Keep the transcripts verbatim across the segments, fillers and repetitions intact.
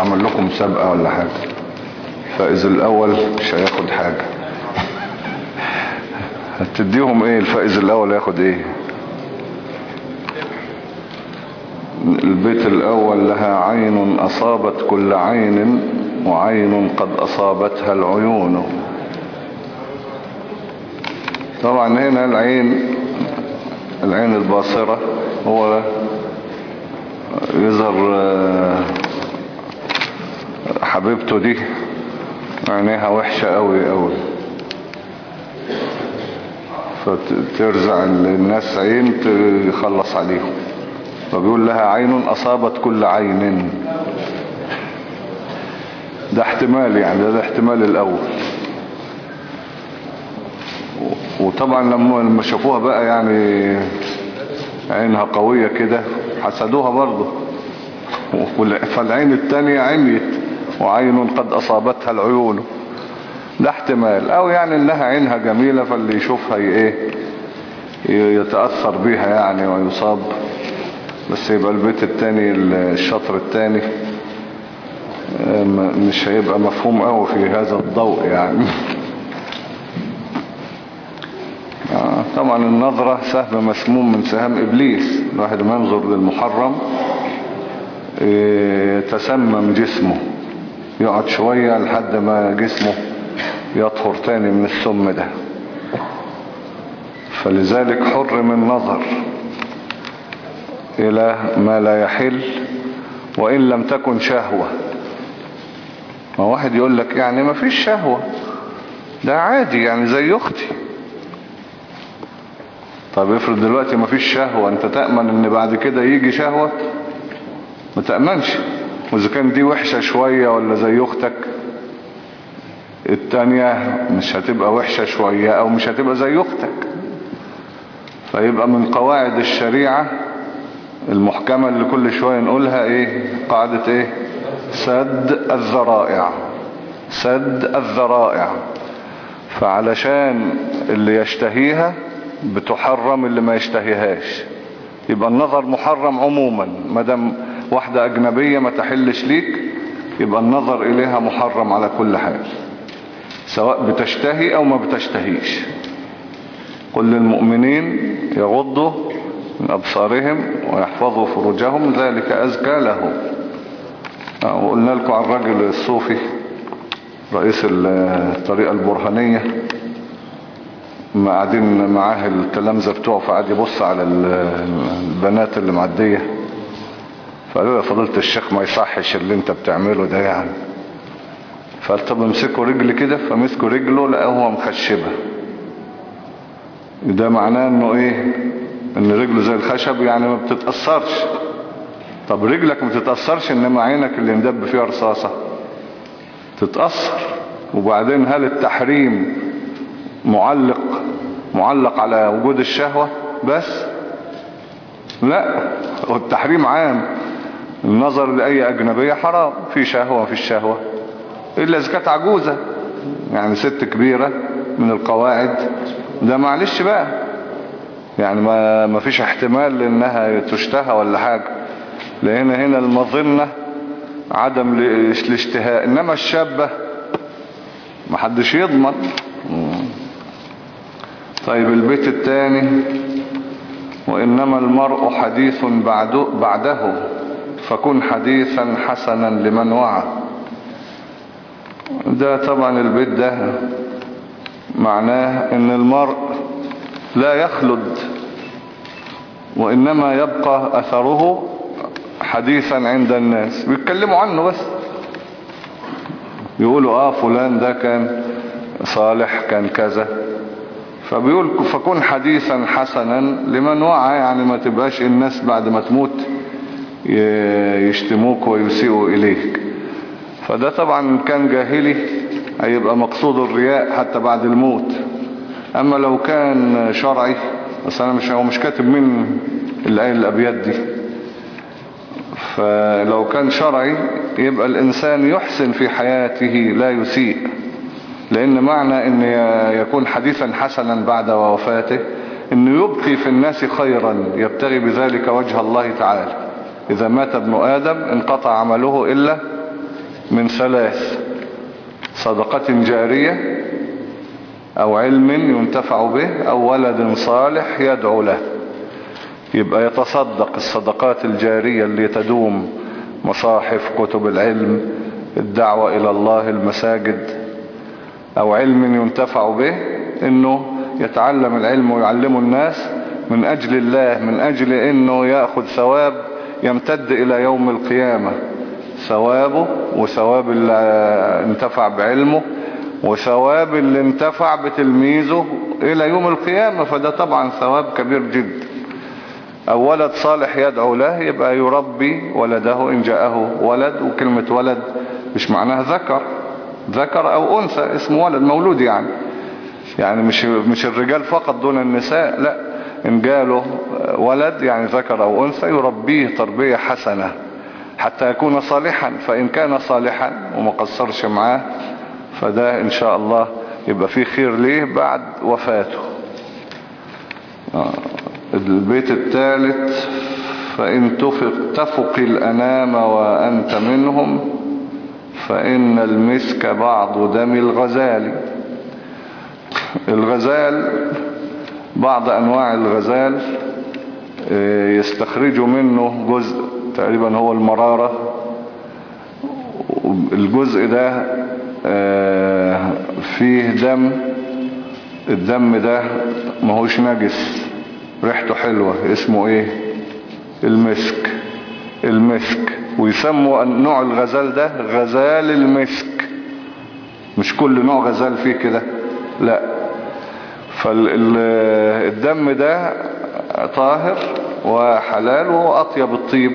اعمل لكم مسابقة ولا حاجة، فائز الاول مش هياخد حاجة. هتديهم ايه الفائز الاول ياخد ايه؟ البيت الاول: لها عين اصابت كل عين وعين قد اصابتها العيون. طبعا هنا العين العين الباصرة هو يظهر حبيبته دي عينيها وحشة قوي قوي، فترزع الناس عين تخلص عليهم، فبيقول لها عين أصابت كل عين. ده احتمال يعني، ده, ده احتمال الأول. وطبعا لما شافوها بقى يعني عينها قوية كده حسدوها برضه، فالعين التانية عميت وعين قد أصابتها العيون. ده احتمال، او يعني انها عينها جميلة فاللي يشوفها ايه يتأثر بيها يعني ويصاب. بس يبقى البيت التاني الشطر التاني مش هيبقى مفهوم قوي في هذا الضوء يعني. طبعا النظرة سهم مسموم من سهام إبليس، الواحد ما ينظر للمحرم يتسمم جسمه، يقعد شوية لحد ما جسمه يطهر تاني من السم ده. فلذلك حرم النظر إلى ما لا يحل وإن لم تكن شهوة. ما واحد يقول لك يعني ما فيش شهوة، ده عادي يعني زي أختي. طب افرض دلوقتي ما فيش شهوة، انت تأمن ان بعد كده يجي شهوة؟ ما تأمنش. واذا كان دي وحشة شوية ولا زي اختك التانية مش هتبقى وحشة شوية او مش هتبقى زي اختك. فيبقى من قواعد الشريعة المحكمة اللي كل شوية نقولها ايه؟ قاعدة ايه؟ سد الذرائع. سد الذرائع. فعلشان اللي يشتهيها بتحرم اللي ما يشتهيهاش. يبقى النظر محرم عموما، مادام واحدة أجنبية ما تحلش ليك يبقى النظر إليها محرم على كل حال، سواء بتشتهي أو ما بتشتهيش. قل للمؤمنين يغضوا من أبصارهم ويحفظوا فروجهم ذلك أزكى لهم. وقلنا لكم عن الرجل الصوفي رئيس الطريقة البرهانية ما قاعدين معاه التلامذة بتوعه، فقعد يبص على البنات اللي معدية، فقالوا له فضيلة الشيخ ما يصحش اللي انت بتعمله ده يعني. فقال طب امسكوا رجل كده، فمسكوا رجله لقاه هو مخشبة. ده معناه انه ايه؟ ان رجله زي الخشب يعني ما بتتأثرش. طب رجلك ما بتتأثرش انما عينك اللي اندب فيها رصاصة تتأثر. وبعدين هل التحريم معلق معلق على وجود الشهوة بس؟ لا، والتحريم عام. النظر لأي أجنبية حرام، في شهوة وفي الشهوة إلا إذا كانت عجوزة يعني ست كبيرة من القواعد، ده معلش بقى يعني ما ما فيش احتمال انها تشتهى ولا حاجة، لان هنا المظنة عدم الاشتهاء. انما الشابة ما حدش يضمن. طيب البيت الثاني: وإنما المرء حديث بعده, بعده فكن حديثا حسنا لمن وعى. ده طبعا البيت ده معناه ان المرء لا يخلد، وإنما يبقى أثره حديثا عند الناس، بيتكلموا عنه بس، يقولوا آه فلان ده كان صالح كان كذا. فبيقول فكن حديثا حسنا لمن وعى، يعني ما تبقاش الناس بعد ما تموت يشتموك ويسيئوا إليك. فده طبعا كان جاهلي هيبقى مقصود الرياء حتى بعد الموت. أما لو كان شرعي، بس أنا مش هو مش كاتب من الآية الأبيات دي، فلو كان شرعي يبقى الإنسان يحسن في حياته لا يسيء، لأن معنى أن يكون حديثا حسنا بعد وفاته أنه يبقي في الناس خيرا يبتغي بذلك وجه الله تعالى. إذا مات ابن آدم انقطع عمله إلا من ثلاث: صدقة جارية، أو علم ينتفع به، أو ولد صالح يدعو له. يبقى يتصدق الصدقات الجارية اللي تدوم، مصاحف، كتب العلم، الدعوة إلى الله، المساجد. أو علم ينتفع به، إنه يتعلم العلم ويعلمه الناس من أجل الله، من أجل إنه يأخذ ثواب يمتد إلى يوم القيامة، ثوابه وثواب اللي انتفع بعلمه وثواب اللي انتفع بتلميذه إلى يوم القيامة، فده طبعا ثواب كبير جدا. أو ولد صالح يدعو له، يبقى يربي ولده إن جاءه ولد. وكلمة ولد مش معناها ذكر، ذكر أو أنثى، اسم ولد مولود يعني، يعني مش مش الرجال فقط دون النساء، لا، إن جاله ولد يعني ذكر أو أنثى يربيه تربية حسنة حتى يكون صالحا. فإن كان صالحا وما قصرش معاه، فده إن شاء الله يبقى فيه خير ليه بعد وفاته. البيت الثالث: فإن تفق, تفق الأنام وأنت منهم، فإن المسك بعض دم الغزال. الغزال بعض أنواع الغزال يستخرجوا منه جزء تقريبا هو المرارة. الجزء ده فيه دم، الدم ده ماهوش نجس، ريحته حلوة، اسمه ايه؟ المسك. المسك. ويسموا نوع الغزال ده غزال المسك، مش كل نوع غزال فيه كده، لا. فالدم ده طاهر وحلال وأطيب الطيب.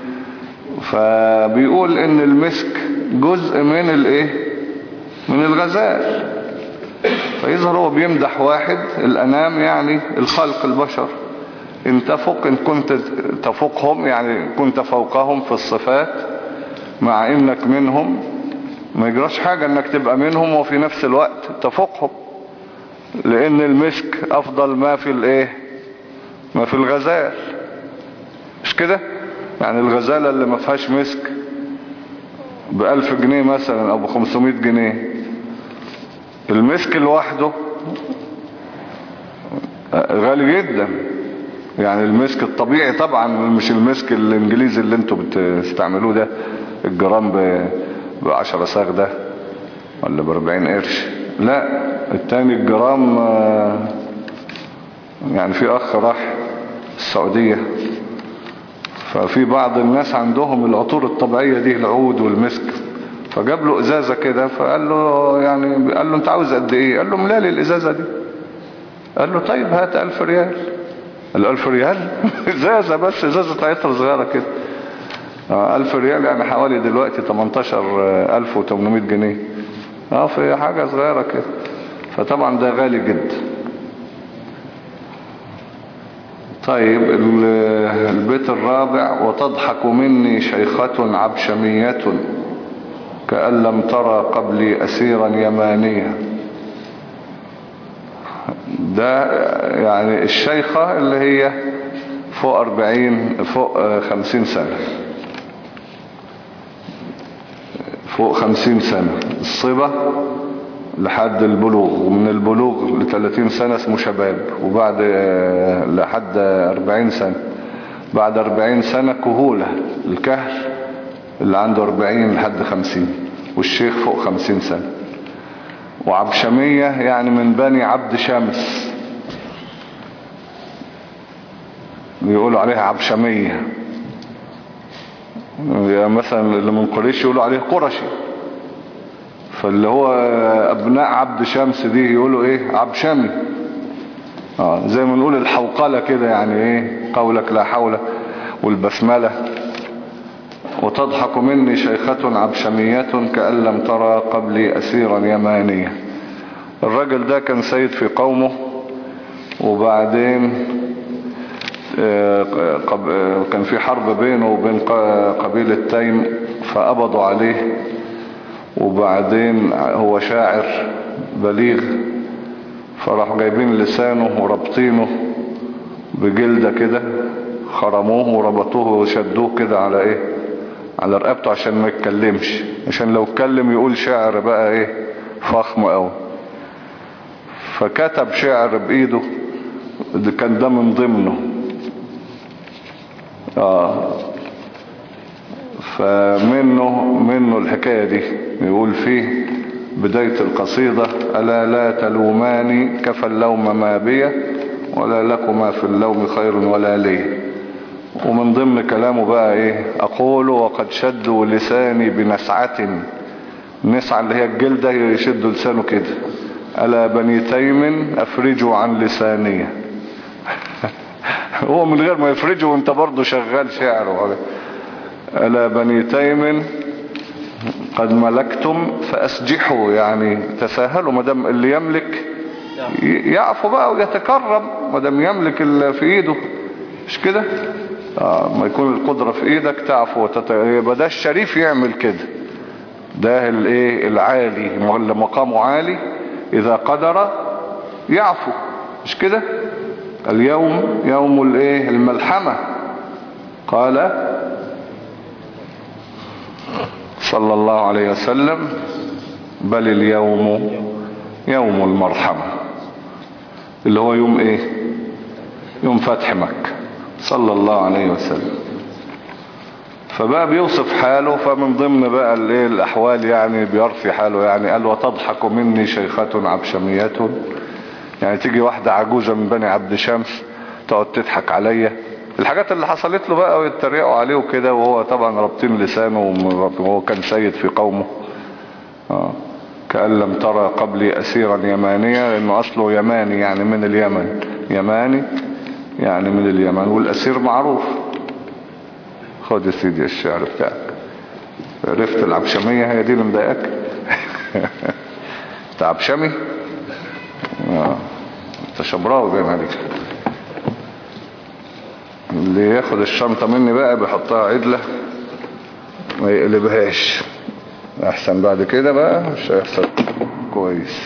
فبيقول ان المسك جزء من الايه؟ من الغزال. فيظهر هو بيمدح واحد، الأنام يعني الخلق، البشر. إن تفوق، إن كنت تفوقهم يعني كنت فوقهم في الصفات، مع إنك منهم، ما يجراش حاجة إنك تبقى منهم وفي نفس الوقت تفوقهم، لأن المسك أفضل ما في الإيه؟ ما في الغزال، مش كده؟ يعني الغزالة اللي ما فيهاش مسك بألف جنيه مثلا أو بخمسمائة جنيه، المسك لوحده غالي جدا. يعني المسك الطبيعي طبعا، مش المسك الانجليزي اللي انتوا بتستعملوه ده، الجرام بعشرة صاغ ده ولا باربعين قرش، لا، التاني الجرام. يعني في اخ راح السعودية، ففي بعض الناس عندهم العطور الطبيعية دي، العود والمسك، فجاب له ازازة كده، فقال له يعني قال له انت عاوز قد ايه؟ قال له ملالي الازازة دي. قال له طيب هات الف ريال. قال له الف ريال؟ ازازة بس، ازازة عطر صغيرة كده. الف ريال يعني حوالي دلوقتي تمنتاشر الف وتمنمائة جنيه، اه في حاجة صغيرة كده. فطبعا ده غالي جدا. طيب البيت الرابع: وتضحك مني شيخة عبشمية، كأن لم ترى قبلي أسيرا يمانيا. ده يعني الشيخة اللي هي فوق أربعين، فوق خمسين سنة، فوق خمسين سنة. الصبا لحد البلوغ، ومن البلوغ لثلاثين سنة اسمه شباب، وبعد لحد أربعين سنة. بعد أربعين سنة كهولة، الكهل اللي عنده أربعين لحد خمسين، والشيخ فوق خمسين سنة. وعبشمية يعني من بني عبد شمس، بيقولوا عليها عبشمية. يعني مثلا اللي من قريش يقولوا عليه قرشي، فاللي هو ابناء عبد شمس دي يقولوا ايه؟ عبشمي. اه زي ما نقول الحوقلة كده، يعني ايه؟ قولك لا حول والبسملة. وتضحك مني شيخة عبشمية، كأن لم ترى قبلي أسيرا يمانيا. الرجل ده كان سيد في قومه، وبعدين كان في حرب بينه وبين قبيلة تيم، فقبضوا عليه. وبعدين هو شاعر بليغ، فراحوا جايبين لسانه وربطينه بجلدة كده، خرموه وربطوه وشدوه كده على ايه؟ على رقبته عشان ما يتكلمش، عشان لو اتكلم يقول شعر بقى ايه فخم قوي. فكتب شعر بايده، ده كان ده من ضمنه. اه فمنه منه الحكاية دي، يقول فيه بداية القصيدة: ألا لا تلوماني كفى اللوم ما بي، ولا لكما في اللوم خير ولا لي. ومن ضمن كلامه بقى ايه: أقول وقد شدوا لساني بنسعة، النسعة اللي هي الجلدة يشدوا لسانه كده. ألا بني تيم أفرجوا عن لسانية. هو من غير ما يفرجوا وانت برضو شغال شعر. ألا بني تيم قد ملكتم فأسجحوا، يعني تساهلوا، مدام اللي يملك يعفو بقى ويتكرم، مدام يملك اللي في ايده، مش كده؟ آه ما يكون القدرة في ايدك تعفو وتت... يبقى ده الشريف يعمل كده، ده الايه العالي اللي مقامه عالي اذا قدر يعفو، مش كده؟ اليوم يوم الايه الملحمة. قال صلى الله عليه وسلم: بل اليوم يوم المرحمة، اللي هو يوم ايه؟ يوم فتح مكة، صلى الله عليه وسلم. فبقى بيوصف حاله، فمن ضمن بقى الايه الاحوال يعني بيرثي حاله، يعني قال: وتضحك مني شيخة عبشمية، يعني تيجي واحدة عجوزة من بني عبد شمس تقعد تضحك عليا. الحاجات اللي حصلت له بقى ويتريقوا عليه وكده، وهو طبعا رابطين لسانه، وهو كان سيد في قومه. آه. كأن لم ترى قبلي أسيرا يمانيا، لأنه أصله يماني يعني من اليمن، يماني يعني من اليمن، والأسير معروف. خد يا سيدي الشعر بتاعك. عرفت العبشمية هي دي اللي مضايقك؟ انت عبشمي؟ آه. انت شبراوي باين عليك. اللي ياخد الشنطة مني بقى بيحطها عدلة ما يقلبهاش، احسن بعد كده بقى مش هيحصل كويس.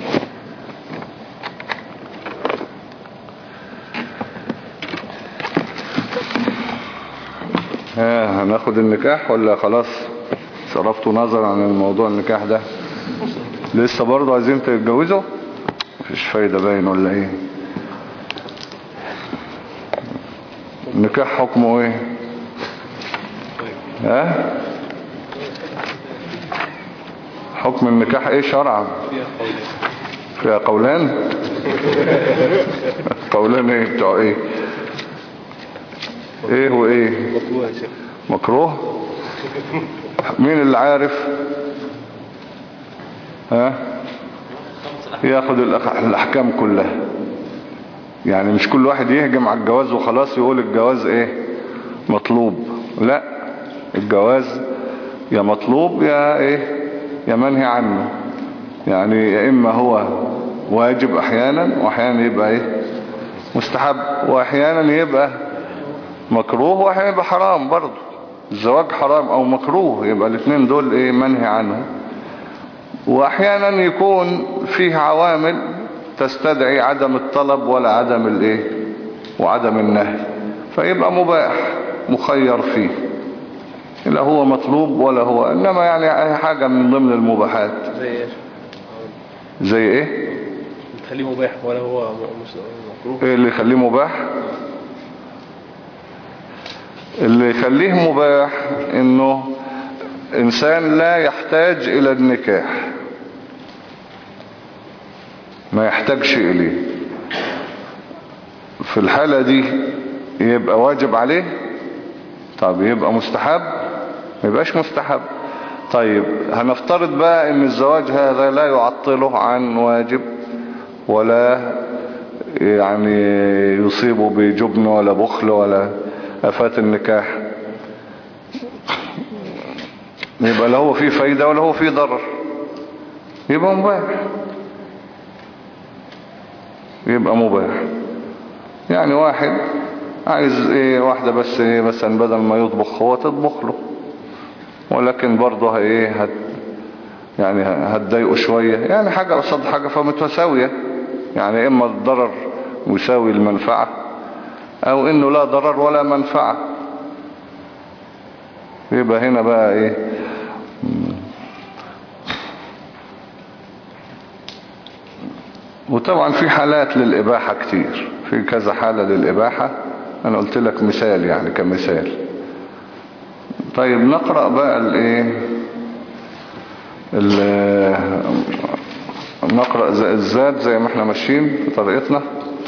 ها هناخد النكاح ولا خلاص صرفتوا نظر عن الموضوع النكاح ده؟ لسه برضو عايزين تتجوزوا؟ مفيش فايدة باين ولا ايه؟ النكاح حكمه ايه؟ ها؟ حكم النكاح ايه شرعا؟ فيها قولان. قولان ايه بتوع ايه؟ ايه وايه؟ مكروه. مين اللي عارف؟ ها؟ ياخد الاحكام كلها، يعني مش كل واحد يهجم على الجواز وخلاص يقول الجواز ايه مطلوب. لا، الجواز يا مطلوب يا ايه يا منهي عنه، يعني يا اما هو واجب احيانا، واحيانا يبقى ايه مستحب، واحيانا يبقى مكروه، واحيانا يبقى حرام برضه. الزواج حرام او مكروه، يبقى الاثنين دول ايه منهي عنه. واحيانا يكون فيه عوامل تستدعي عدم الطلب ولا عدم الايه وعدم النهي، فيبقى مباح مخير فيه، لا هو مطلوب ولا هو، انما يعني اي حاجة من ضمن المباحات. زي ايه؟ زي ايه؟ تخليه مباح ولا هو مكروه؟ ايه اللي يخليه مباح؟ اللي يخليه مباح انه انسان لا يحتاج الى النكاح، ما يحتاجش اليه، في الحالة دي يبقى واجب عليه. طب يبقى مستحب؟ ما يبقاش مستحب. طيب هنفترض بقى ان الزواج هذا لا يعطله عن واجب، ولا يعني يصيبه بجبن ولا بخل ولا آفات النكاح، يبقى لا هو فيه فايدة ولا هو فيه ضرر، يبقى مباح، يبقى مباح. يعني واحد عايز ايه واحدة بس ايه مثلا بدل ما يطبخ هو تطبخ له، ولكن برضه ايه هت يعني هتضايقه شوية، يعني حاجة قصاد حاجة فمتساوية، يعني اما الضرر يساوي المنفعة او انه لا ضرر ولا منفعة. يبقى هنا بقى ايه وطبعا في حالات للإباحة كتير، في كذا حالة للإباحة، أنا قلت لك مثال يعني كمثال. طيب نقرأ بقى الايه نقرأ الزاد زي ما احنا ماشيين في طريقتنا.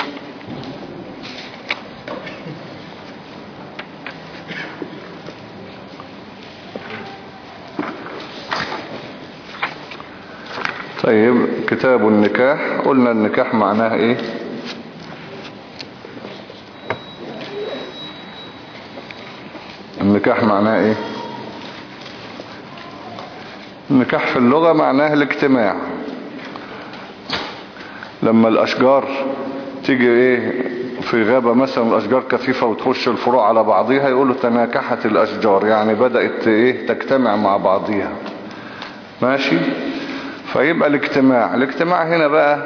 طيب كتاب النكاح، قلنا النكاح معناه ايه؟ النكاح معناه ايه؟ النكاح في اللغة معناه الاجتماع. لما الاشجار تيجي ايه في غابة مثلا، الاشجار كثيفة وتخش الفروع على بعضيها، يقولوا تناكحت الاشجار، يعني بدأت ايه تجتمع مع بعضيها. ماشي. فيبقى الاجتماع الاجتماع هنا بقى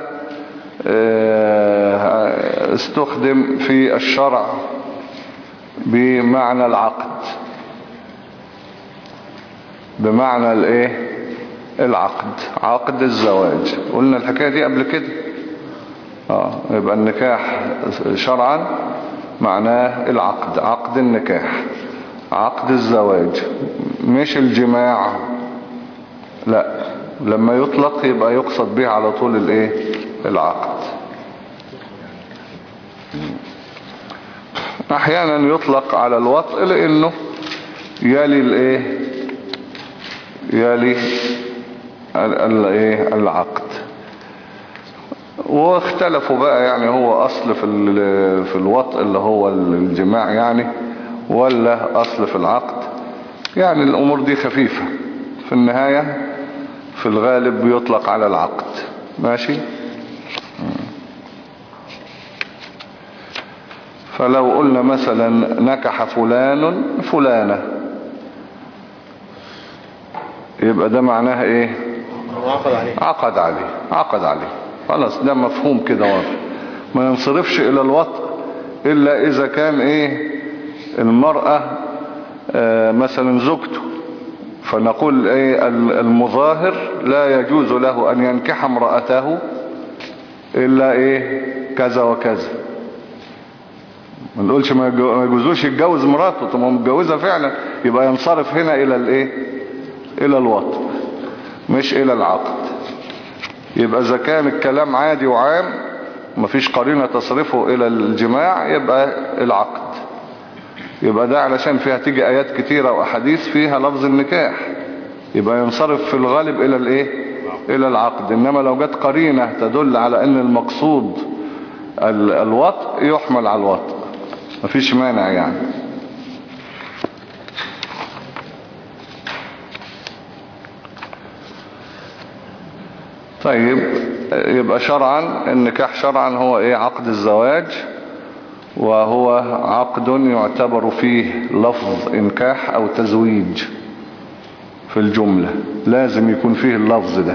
استخدم في الشرع بمعنى العقد، بمعنى الايه العقد، عقد الزواج. قلنا الحكاية دي قبل كده. اه يبقى النكاح شرعا معناه العقد، عقد النكاح، عقد الزواج، مش الجماع. لا، لما يطلق يبقى يقصد به على طول الايه العقد. احيانا يطلق على الوطء لانه يلي الايه يلي الايه العقد. واختلفوا بقى يعني هو اصل في في الوطء اللي هو الجماع يعني، ولا اصل في العقد. يعني الامور دي خفيفة، في النهاية في الغالب بيطلق على العقد. ماشي. فلو قلنا مثلا نكح فلان فلانة، يبقى ده معناها ايه؟ عقد عليه. عقد عليه، عقد عليه. خلاص ده مفهوم كده واضح. ما ينصرفش الى الوطء الا اذا كان ايه المرأة آه مثلا زوجته، فنقول ايه المظاهر لا يجوز له ان ينكح امرأته الا ايه كذا وكذا. ما نقولش ما يجوزوش يتجوز مراته، طب ما متجوزها فعلا، يبقى ينصرف هنا الى الايه الى الوطء مش الى العقد. يبقى اذا كان الكلام عادي وعام مفيش قرينة تصرفه الى الجماع يبقى العقد. يبقى ده علشان فيها تيجي ايات كتيرة واحاديث فيها لفظ النكاح، يبقى ينصرف في الغالب الى الايه الى العقد. انما لو جت قرينة تدل على ان المقصود الوطء يحمل على الوطء، مفيش مانع يعني. طيب يبقى شرعا النكاح شرعا هو ايه عقد الزواج، وهو عقد يعتبر فيه لفظ انكاح او تزويج في الجملة، لازم يكون فيه اللفظ ده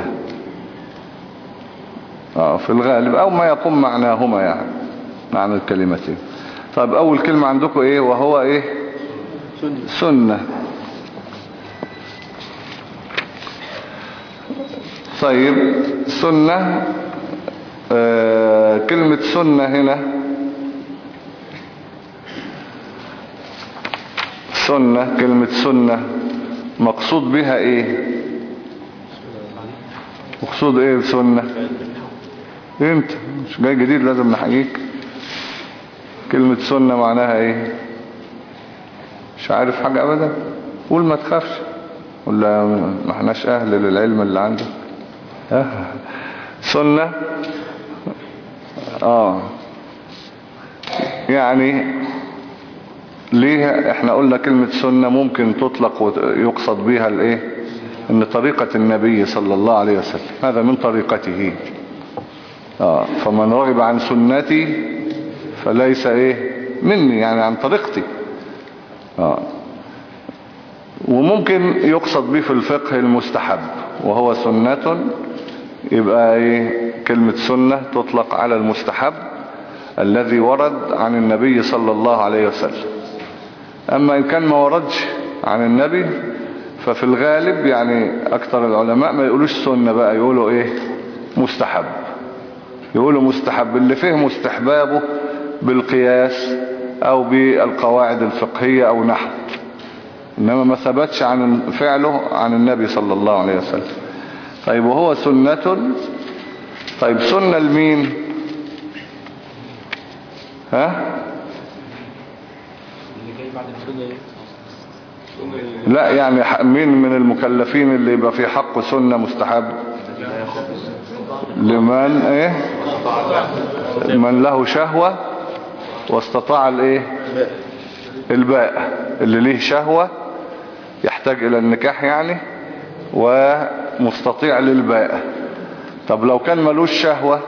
آه في الغالب، او ما يقوم معناهما يعني معنى الكلمتين. طيب اول كلمة عندكم ايه؟ وهو ايه؟ سنة, سنة. طيب سنة آه كلمة سنة هنا، سنة كلمة سنة مقصود بها ايه؟ مقصود ايه بسنة؟ انت مش جاي جديد لازم نحكيك. كلمة سنة معناها ايه؟ مش عارف حاجة ابدا؟ قول ما تخافش، ولا ما احناش اهل للعلم اللي عندك. اه سنة اه يعني ليه احنا قلنا كلمة سنة ممكن تطلق ويقصد بها الايه ان طريقة النبي صلى الله عليه وسلم هذا من طريقته. اه فمن رغب عن سنتي فليس ايه مني، يعني عن طريقتي. اه وممكن يقصد به في الفقه المستحب وهو سنة، يبقى ايه كلمة سنة تطلق على المستحب الذي ورد عن النبي صلى الله عليه وسلم. اما ان كان ما وردش عن النبي، ففي الغالب يعني اكتر العلماء ما يقولوش سنة بقى، يقولوا ايه مستحب. يقولوا مستحب اللي فهم استحبابه بالقياس او بالقواعد الفقهية او نحو، انما ما ثبتش عن فعله عن النبي صلى الله عليه وسلم. طيب وهو سنة، طيب سنة لمين؟ ها؟ لا يعني مين من المكلفين اللي يبقى في حقه سنة مستحب؟ لمن ايه؟ من له شهوة واستطاع الايه؟ الباء، اللي ليه شهوة يحتاج الى النكاح يعني ومستطيع للباء. طب لو كان ملوش شهوة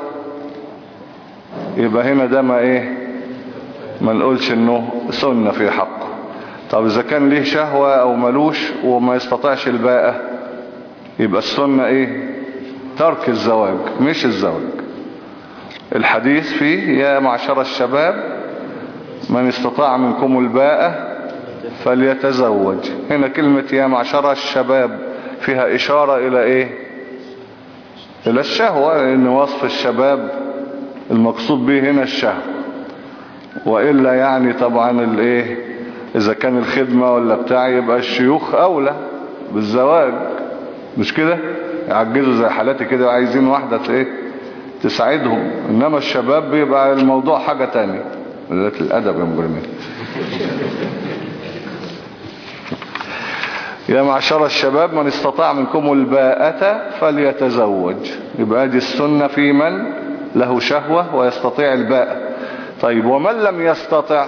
يبقى هنا ده ما ايه، ما نقولش انه سنة في حقه. طب اذا كان ليه شهوة او ملوش وما يستطيعش الباء يبقى السنة ايه؟ ترك الزواج مش الزواج. الحديث فيه يا معشر الشباب من استطاع منكم الباء فليتزوج. هنا كلمة يا معشر الشباب فيها اشارة الى ايه؟ الى الشهوة، لان وصف الشباب المقصود به هنا الشهوة. وإلا يعني طبعا الايه، اذا كان الخدمة ولا بتاع يبقى الشيوخ اولى بالزواج، مش كده؟ يعجزوا زي حالاتي كده وعايزين واحدة ايه تساعدهم، انما الشباب بيبقى الموضوع حاجة تانية. قلة الادب يا مجرمين. يا معشر الشباب من استطاع منكم الباءة فليتزوج. يبقى دي السنة في من له شهوة ويستطيع الباء. طيب ومن لم يستطع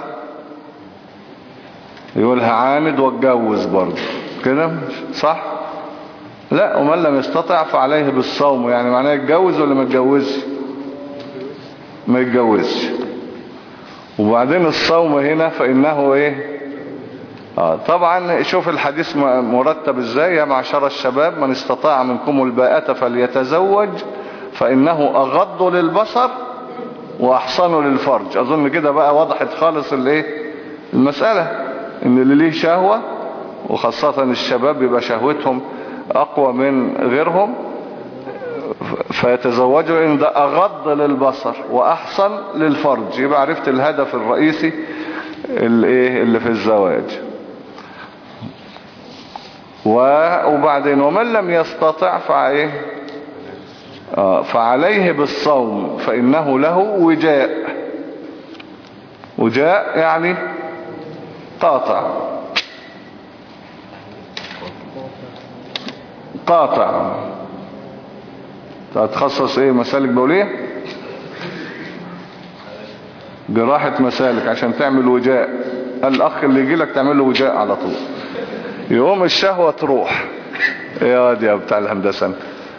يقولها عاند واتجوز برضه كده صح؟ لا، ومن لم يستطع فعليه بالصوم. يعني معناه يتجوز ولا ما يتجوزش؟ ما يتجوزش. وبعدين الصوم هنا فإنه ايه؟ آه طبعا شوف الحديث مرتب ازاي. يا معشر الشباب من استطاع منكم الباءة فليتزوج فإنه أغض للبصر وأحصن للفرج. أظن كده بقى وضحت خالص الايه المسألة، ان اللي ليه شهوة وخاصة الشباب يبقى شهوتهم أقوى من غيرهم فيتزوجوا، لأن ده أغض للبصر وأحصن للفرج. يبقى عرفت الهدف الرئيسي اللي, اللي في الزواج. وبعدين ومن لم يستطع فعليه آه فعليه بالصوم فإنه له وجاء. وجاء يعني قاطع، قاطع. تتخصص ايه؟ مسالك بولية، جراحة مسالك عشان تعمل وجاء. الاخ اللي يجي لك تعمل له وجاء على طول، يقوم الشهوة تروح. يا واد يا بتاع الهندسة.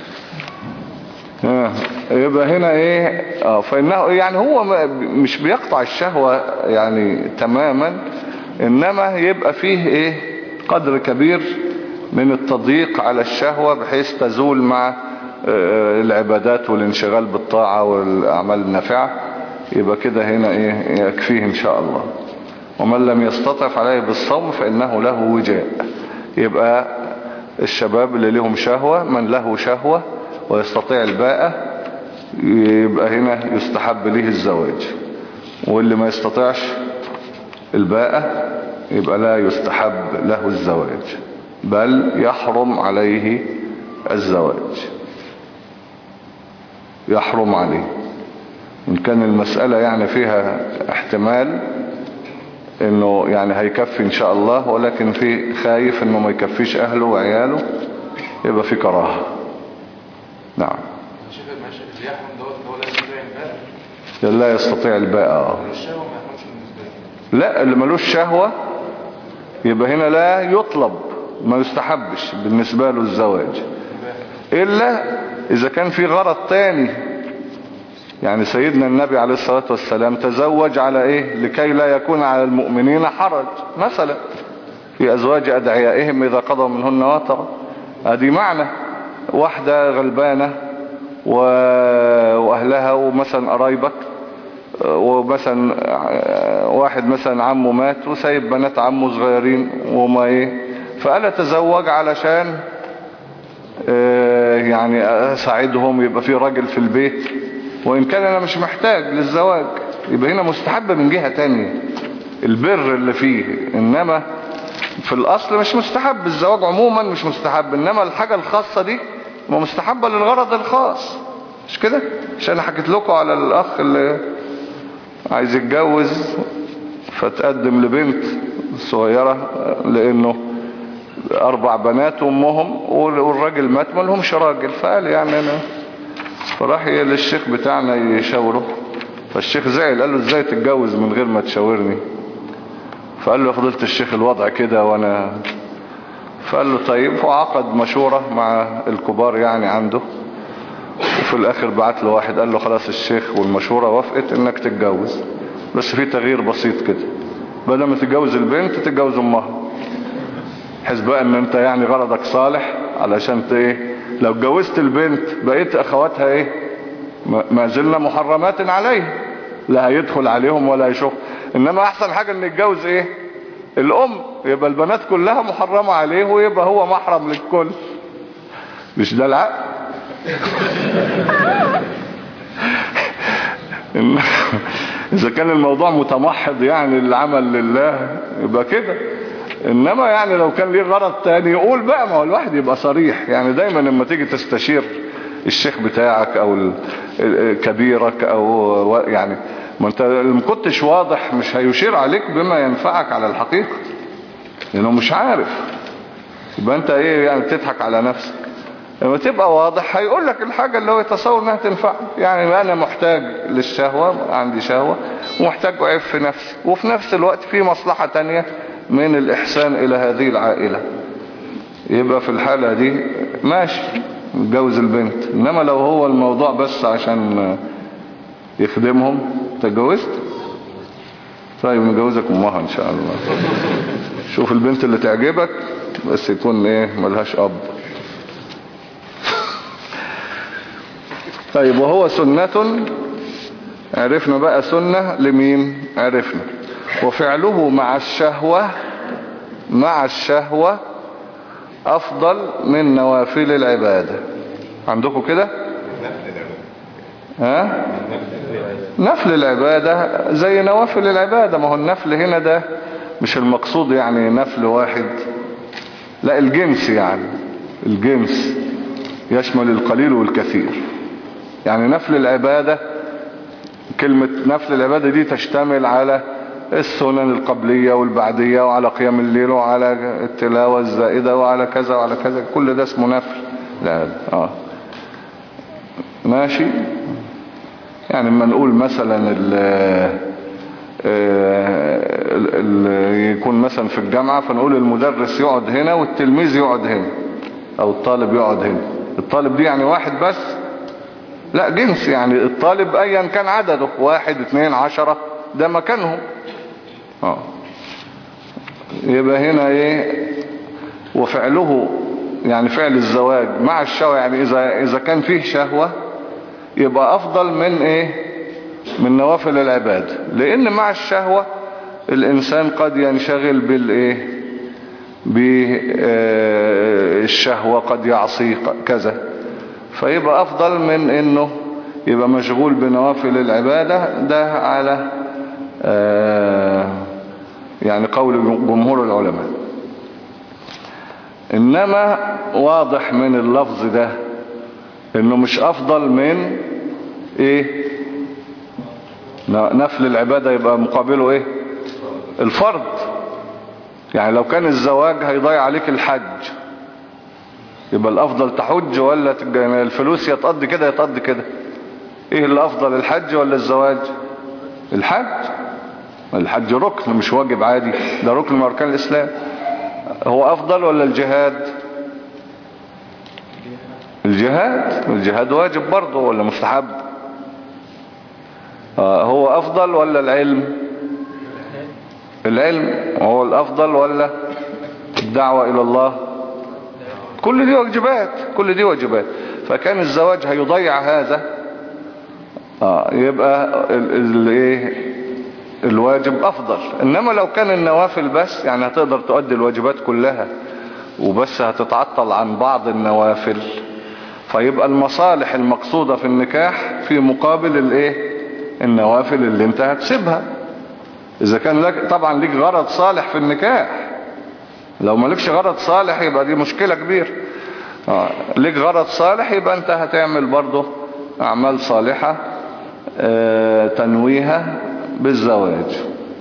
آه. يبقى هنا ايه اه فانه يعني هو مش بيقطع الشهوة يعني تماما، انما يبقى فيه ايه قدر كبير من التضييق على الشهوة بحيث تزول مع العبادات والانشغال بالطاعة والأعمال النافعة. يبقى كده هنا ايه يكفيه ان شاء الله. ومن لم يستطع عليه بالصوم فإنه له وجاء. يبقى الشباب اللي لهم شهوة، من له شهوة ويستطيع الباءة يبقى هنا يستحب له الزواج. واللي ما يستطيعش الباءة يبقى لا يستحب له الزواج، بل يحرم عليه الزواج، يحرم عليه. إن كان المسألة يعني فيها احتمال انه يعني هيكفي ان شاء الله، ولكن في خايف انه ما يكفيش اهله وعياله يبقى في كراهة. نعم. لا يستطيع الباء. لا، اللي ملوش شهوة يبقى هنا لا يطلب، ما يستحبش بالنسبة له الزواج إلا إذا كان في غرض تاني. يعني سيدنا النبي عليه الصلاة والسلام تزوج على إيه؟ لكي لا يكون على المؤمنين حرج مثلا في أزواج أدعيائهم إذا قضوا منهن وطرا. هذه معنى واحدة غلبانة وأهلها ومثلا قرايبك، ومثلا واحد مثلا عمه مات وسايب بنات عمه صغيرين وما ايه فقال اتزوج علشان اه يعني اساعدهم، يبقى في راجل في البيت، وان كان انا مش محتاج للزواج. يبقى هنا مستحب من جهة تانية البر اللي فيه، انما في الاصل مش مستحب. الزواج عموما مش مستحب، انما الحاجة الخاصة دي ما مستحبة للغرض الخاص، مش كده؟ عشان حكيت لكم على الاخ اللي عايز يتجوز فتقدم لبنت صغيرة لانه اربع بنات وامهم والراجل مات ما لهمش راجل، فقال يعني انا، فراح للشيخ بتاعنا يشاوره، فالشيخ زعل قال له ازاي تتجوز من غير ما تشاورني؟ فقال له فضلت الشيخ الوضع كده وانا، فقال له طيب، وعقد مشورة مع الكبار يعني عنده، وفي الاخر بعت له واحد قال له خلاص الشيخ والمشورة وافقت انك تتجوز، بس في تغيير بسيط كده، بدل ما تتجوز البنت تتجوز امها، حيث بقى ان انت يعني غرضك صالح، علشان ايه لو اتجوزت البنت بقيت اخواتها ايه ما زلنا محرمات عليه، لا هيدخل عليهم ولا يشوف. انما احسن حاجة ان يتجوز ايه الام، يبقى البنات كلها محرمة عليه ويبقى هو محرم للكل. مش ده العقل؟ اذا كان الموضوع متمحض يعني العمل لله يبقى كده، انما يعني لو كان ليه غرض تاني يقول بقى، ما هو الواحد يبقى صريح. يعني دايما لما تيجي تستشير الشيخ بتاعك او كبيرك او يعني، ما انت لما كنتش واضح مش هيشير عليك بما ينفعك على الحقيقة، لانه مش عارف، يبقى انت ايه يعني بتضحك على نفسك. لما تبقى واضح هيقول لك الحاجة اللي هو يتصور انها تنفع. يعني انا محتاج للشهوة، عندي شهوة ومحتاج اعف في نفسي، وفي نفس الوقت في مصلحة تانية من الاحسان الى هذه العائلة، يبقى في الحالة دي ماشي نتجوز البنت. انما لو هو الموضوع بس عشان يخدمهم تتجوزت، طيب نجوزك امها ان شاء الله. شوف البنت اللي تعجبك بس يكون ايه ملهاش اب. طيب وهو سنة، عرفنا بقى سنة لمين؟ عرفنا. وفعله مع الشهوة، مع الشهوة افضل من نوافل العبادة. عندكم كده؟ ها؟ نفل العبادة زي نوافل العبادة. ما هو النفل هنا ده مش المقصود يعني نفل واحد، لا الجنس، يعني الجنس يشمل القليل والكثير. يعني نفل العبادة، كلمة نفل العبادة دي تشتمل على السنن القبلية والبعدية، وعلى قيام الليل، وعلى التلاوة الزائدة، وعلى كذا وعلى كذا، كل ده اسمه نفل. لا اه ماشي. يعني لما نقول مثلا ال ال يكون مثلا في الجامعة فنقول المدرس يقعد هنا والتلميذ يقعد هنا، او الطالب يقعد هنا. الطالب دي يعني واحد بس؟ لا جنس، يعني الطالب ايا كان عدده، واحد اثنين عشرة، ده مكانهم. اه يبقى هنا ايه وفعله، يعني فعل الزواج مع الشهوة، يعني اذا اذا كان فيه شهوة يبقى افضل من ايه من نوافل العبادة، لان مع الشهوة الانسان قد ينشغل بالايه بالشهوة، قد يعصي كذا، فيبقى افضل من انه يبقى مشغول بنوافل العبادة. ده على آه يعني قول جمهور العلماء. انما واضح من اللفظ ده انه مش افضل من ايه نفل العبادة، يبقى مقابله ايه الفرض. يعني لو كان الزواج هيضيع عليك الحج، يبقى الافضل تحج ولا الفلوس يتقضي كده يتقضي كده؟ ايه اللي افضل، الحج ولا الزواج؟ الحج. الحج ركن مش واجب عادي، ده ركن من اركان الاسلام. هو افضل ولا الجهاد؟ الجهاد. الجهاد واجب برضه ولا مستحب؟ آه هو افضل ولا العلم؟ العلم هو الافضل ولا الدعوة الى الله؟ كل دي واجبات، كل دي واجبات. فكان الزواج هيضيع هذا، آه يبقى الايه الواجب افضل. انما لو كان النوافل بس، يعني هتقدر تؤدي الواجبات كلها وبس هتتعطل عن بعض النوافل، فيبقى المصالح المقصودة في النكاح في مقابل الايه النوافل اللي انت هتسيبها. اذا كان لك طبعا ليك غرض صالح في النكاح. لو ما لكش غرض صالح يبقى دي مشكلة كبيرة. آه. ليك غرض صالح يبقى انت هتعمل برضه اعمال صالحة آه تنويها بالزواج.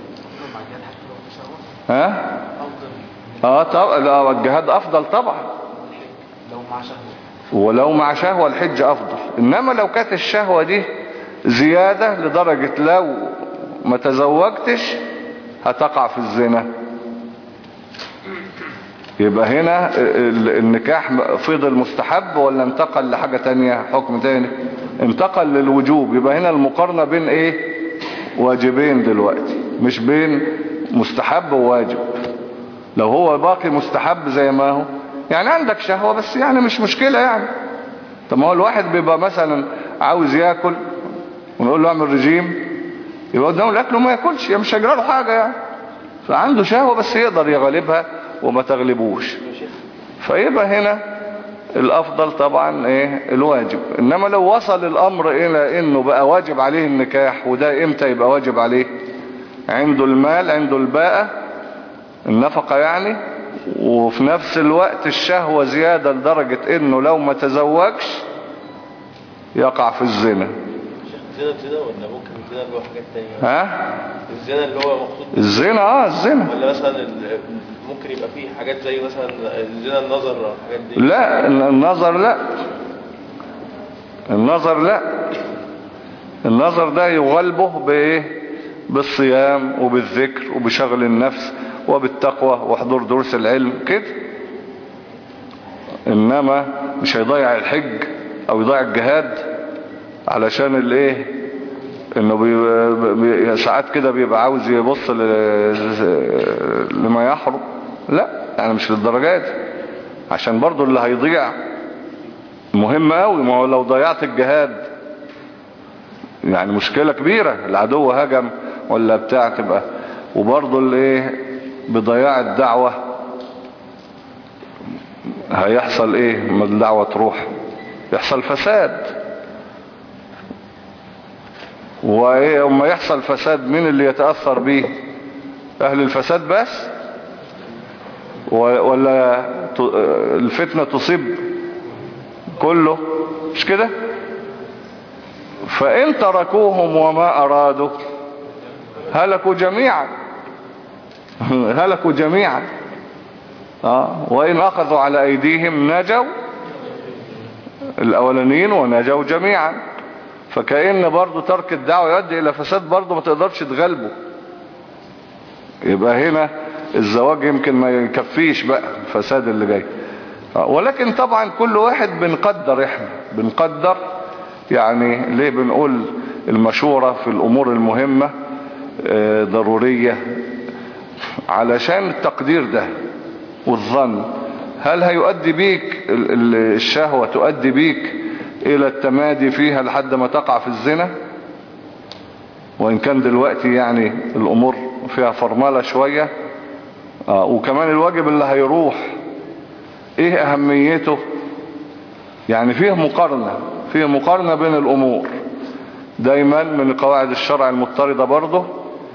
ها اه طبعا الجهاد افضل طبعا لو مع شهوة، ولو مع شهوة الحج افضل. انما لو كانت الشهوة دي زيادة لدرجة لو ما تزوجتش هتقع في الزنا، يبقى هنا النكاح فضل مستحب ولا انتقل لحاجة تانية حكم تاني؟ انتقل للوجوب. يبقى هنا المقارنة بين ايه واجبين دلوقتي، مش بين مستحب وواجب. لو هو باقي مستحب زي ما هو يعني عندك شهوة بس يعني مش مشكلة يعني. طب ما هو الواحد بيبقى مثلا عاوز ياكل ونقول له اعمل رجيم، يبقى قدامه الاكل وما ياكلش، يعني مش هيجرى له حاجة يعني. فعنده شهوة بس يقدر يغلبها وما تغلبوش. فيبقى هنا الافضل طبعا ايه الواجب. انما لو وصل الامر الى انه بقى واجب عليه النكاح، وده امتى يبقى واجب عليه؟ عنده المال، عنده الباءة النفقة يعني، وفي نفس الوقت الشهوة زيادة لدرجة انه لو ما تزوجش يقع في الزنا. الزنا الزنا ولا ممكن الزنا اللي هو حاجات تانية؟ ها الزنا اللي هو مقصود الزنا اه الزنا ولا مثلا ممكن يبقى فيه حاجات زي مثلا الزنا النظر او الحاجات دي؟ لا النظر لا النظر لا النظر ده يغلبه بايه؟ بالصيام وبالذكر وبشغل النفس وبالتقوى وحضور دروس العلم كده. انما مش هيضيع الحج او يضيع الجهاد علشان الايه انه بي بي ساعات كده بيبقى عاوز يبص لما يحرم. لا يعني مش للدرجات دي، عشان برضو اللي هيضيع مهم قوي. ما هو لو ضيعت الجهاد يعني مشكلة كبيرة، العدو هجم ولا بتاع تبقى. وبرضو الايه بضياع الدعوة هيحصل ايه؟ ما الدعوة تروح يحصل فساد. وايه اما يحصل فساد مين اللي يتأثر بيه؟ اهل الفساد بس ولا الفتنة تصيب كله؟ مش كده؟ فإن تركوهم وما أرادوا هلكوا جميعا هلكوا جميعا. آه. وإن أخذوا على أيديهم نجوا الأولانيين ونجوا جميعا. فكأن برضو ترك الدعوة يؤدي إلى فساد برضو ما تقدرش تغلبه. يبقى هنا الزواج يمكن ما يكفيش بقى الفساد اللي جاي. آه. ولكن طبعا كل واحد بنقدر، احنا بنقدر يعني. ليه بنقول المشورة في الأمور المهمة آه ضرورية؟ علشان التقدير ده والظن، هل هيؤدي بيك الشهوة تؤدي بيك إلى التمادي فيها لحد ما تقع في الزنا؟ وإن كان دلوقتي يعني الأمور فيها فرملة شوية. آه وكمان الواجب اللي هيروح إيه أهميته؟ يعني فيه مقارنة فيه مقارنة بين الأمور. دايما من قواعد الشرع المضطردة برضه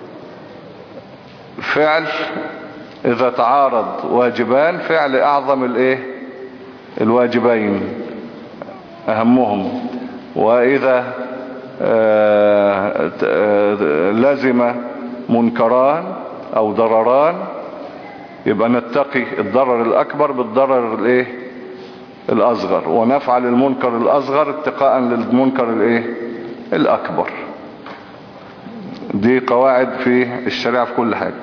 فعل إذا تعارض واجبان فعل أعظم الإيه الواجبين أهمهم. وإذا لزم منكران أو ضرران يبقى نتقي الضرر الأكبر بالضرر الإيه الأصغر، ونفعل المنكر الأصغر اتقاء للمنكر الإيه الأكبر. دي قواعد في الشريعة في كل حاجة.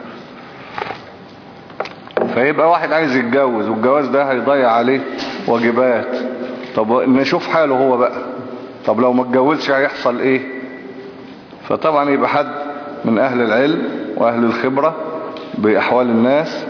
فيبقى واحد عايز يتجوز والجواز ده هيضيع عليه واجبات. طب نشوف حاله هو بقى. طب لو ما اتجوزش هيحصل ايه؟ فطبعا يبقى حد من اهل العلم واهل الخبرة باحوال الناس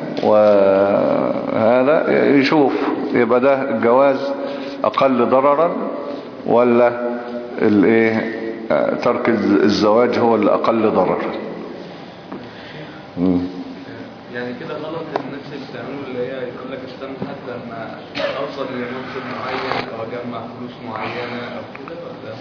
وهذا يشوف يبقى ده الجواز اقل ضررا ولا الايه ترك الزواج هو اللي اقل ضررا. يعني كده غلط الناس اللي بتعمله اللي هي يقول لك استنى لحد لما اوصل لمنصب معين او اجمع فلوس معينه او كده ولا؟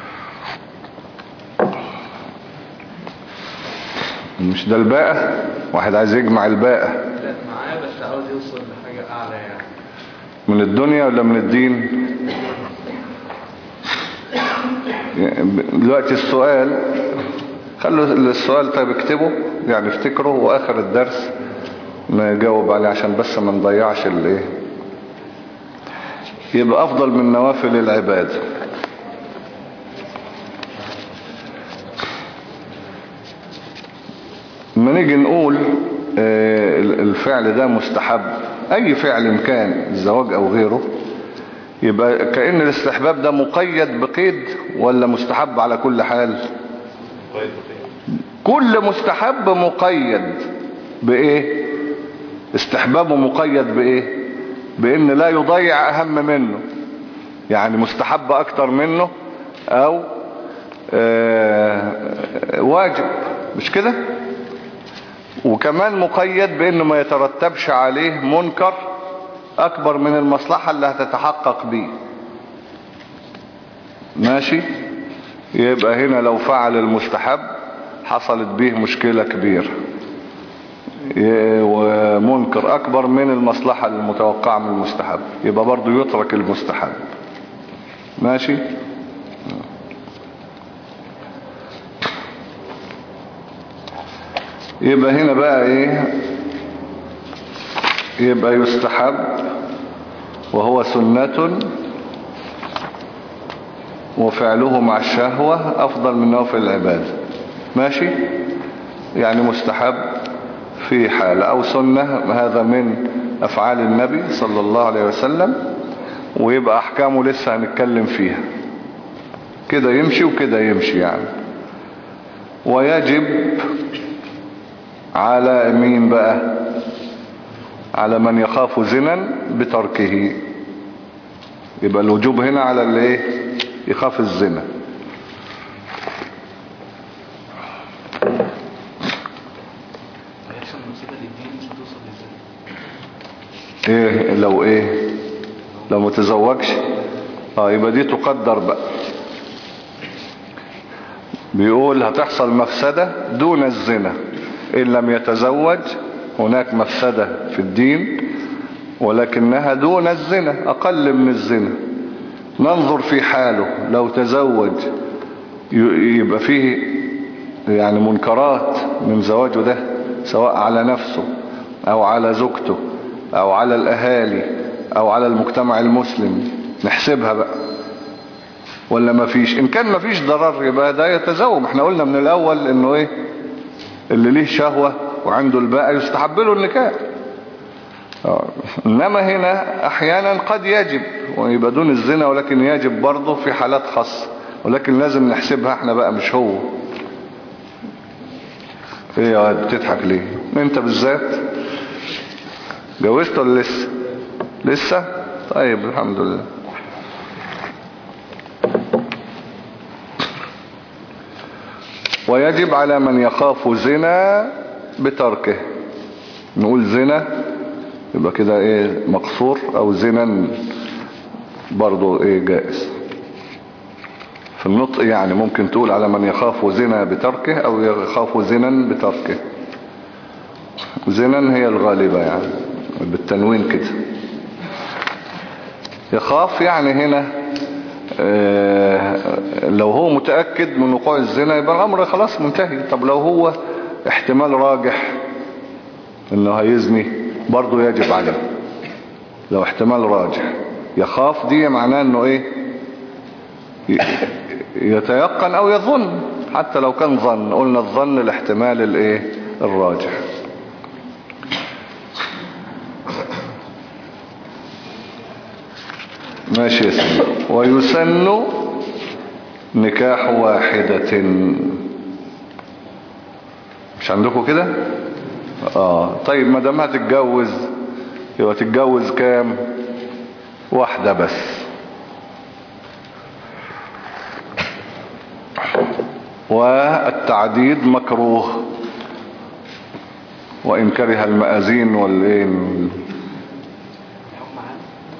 مش ده الباقة؟ واحد عايز يجمع الباقة. لا معاه بس عاوز يوصل لحاجه اعلى يعني. من الدنيا ولا من الدين؟ دلوقتي السؤال، خلوا السؤال طيب اكتبه يعني افتكره، واخر الدرس نجاوب عليه عشان بس ما نضيعش الايه. يبقى افضل من نوافل العبادة. لما نيجي نقول الفعل ده مستحب، اي فعل كان الزواج او غيره، يبقى كأن الاستحباب ده مقيد بقيد ولا مستحب على كل حال؟ كل مستحب مقيد بإيه؟ استحبابه مقيد بإيه؟ بإن لا يضيع أهم منه، يعني مستحب أكتر منه أو آه واجب، مش كده؟ وكمان مقيد بإنه ما يترتبش عليه منكر أكبر من المصلحة اللي هتتحقق بيه. ماشي؟ يبقى هنا لو فعل المستحب حصلت به مشكلة كبيرة ومنكر أكبر من المصلحة المتوقعة من المستحب، يبقى برضو يترك المستحب. ماشي؟ يبقى هنا بقى ايه؟ يبقى يستحب وهو سنة وفعله مع الشهوة أفضل من نوافل العبادة. ماشي؟ يعني مستحب في حالة أو سنة، هذا من أفعال النبي صلى الله عليه وسلم، ويبقى أحكامه لسه هنتكلم فيها. كده يمشي وكده يمشي يعني. ويجب على مين بقى؟ على من يخاف زنا بتركه. يبقى الوجوب هنا على اللي ايه؟ يخاف الزنا. ايه لو ايه؟ لو متزوجش اه يبقى دي تقدر بقى. بيقول هتحصل مفسدة دون الزنا إن لم يتزوج. هناك مفسدة في الدين ولكنها دون الزنا، أقل من الزنا. ننظر في حاله، لو تزوج يبقى فيه يعني منكرات من زواجه ده، سواء على نفسه أو على زوجته أو على الأهالي أو على المجتمع المسلم، نحسبها بقى ولا ما فيش. إن كان ما فيش ضرر يبقى ده يتزوج. احنا قلنا من الأول إنه إيه؟ اللي ليه شهوة وعنده الباء يستحب له النكاح. إنما هنا أحيانا قد يجب ويبقى دون الزنا، ولكن يجب برضه في حالات خاصة، ولكن لازم نحسبها احنا بقى مش هو. ايه يا واد بتضحك ليه؟ انت بالذات جوزت ولا لسه؟ لسه؟ طيب الحمد لله. ويجب على من يخاف زنا بتركه. نقول زنا يبقى كده ايه مقصور، او زنا برضو ايه جائز في النطق. يعني ممكن تقول على من يخاف زنا بتركه او يخاف زنا بتركه. زنا هي الغالبة يعني بالتنوين كده. يخاف يعني هنا اه لو هو متأكد من وقوع الزنا يبقى الامر خلاص منتهي. طب لو هو احتمال راجح انه هيزني برضو يجب عليه. لو احتمال راجح يخاف دي معناه انه ايه؟ يتيقن او يظن. حتى لو كان ظن، قلنا الظن الاحتمال الايه الراجح. ماشي يا سيدي. ويسن نكاح واحدة. مش عندكم كده؟ اه طيب ما دام هتتجوز يبقى تتجوز كام؟ واحدة بس. والتعديد مكروه وإن كره المآذين والإيه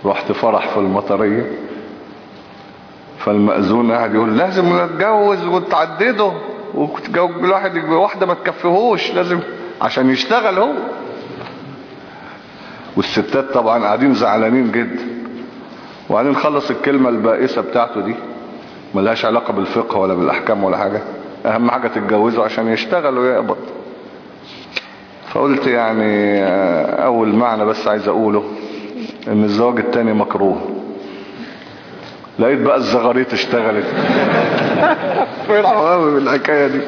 رحت فرح في المطرية، فالمأذون قاعد يقول لازم نتجوز وتعدده، وتجوز الواحد واحدة ما تكفيهوش لازم عشان يشتغل هو. والستات طبعا قاعدين زعلانين جدا. وبعدين خلص الكلمة البائسة بتاعته دي ملهاش علاقة بالفقه ولا بالأحكام ولا حاجة، أهم حاجة تتجوزه عشان يشتغل ويقبض. فقلت يعني أول معنى بس عايز أقوله إن الزواج التاني مكروه. لقيت بقى الزغاريت اشتغلت. فرحوا قوي بالحكاية دي.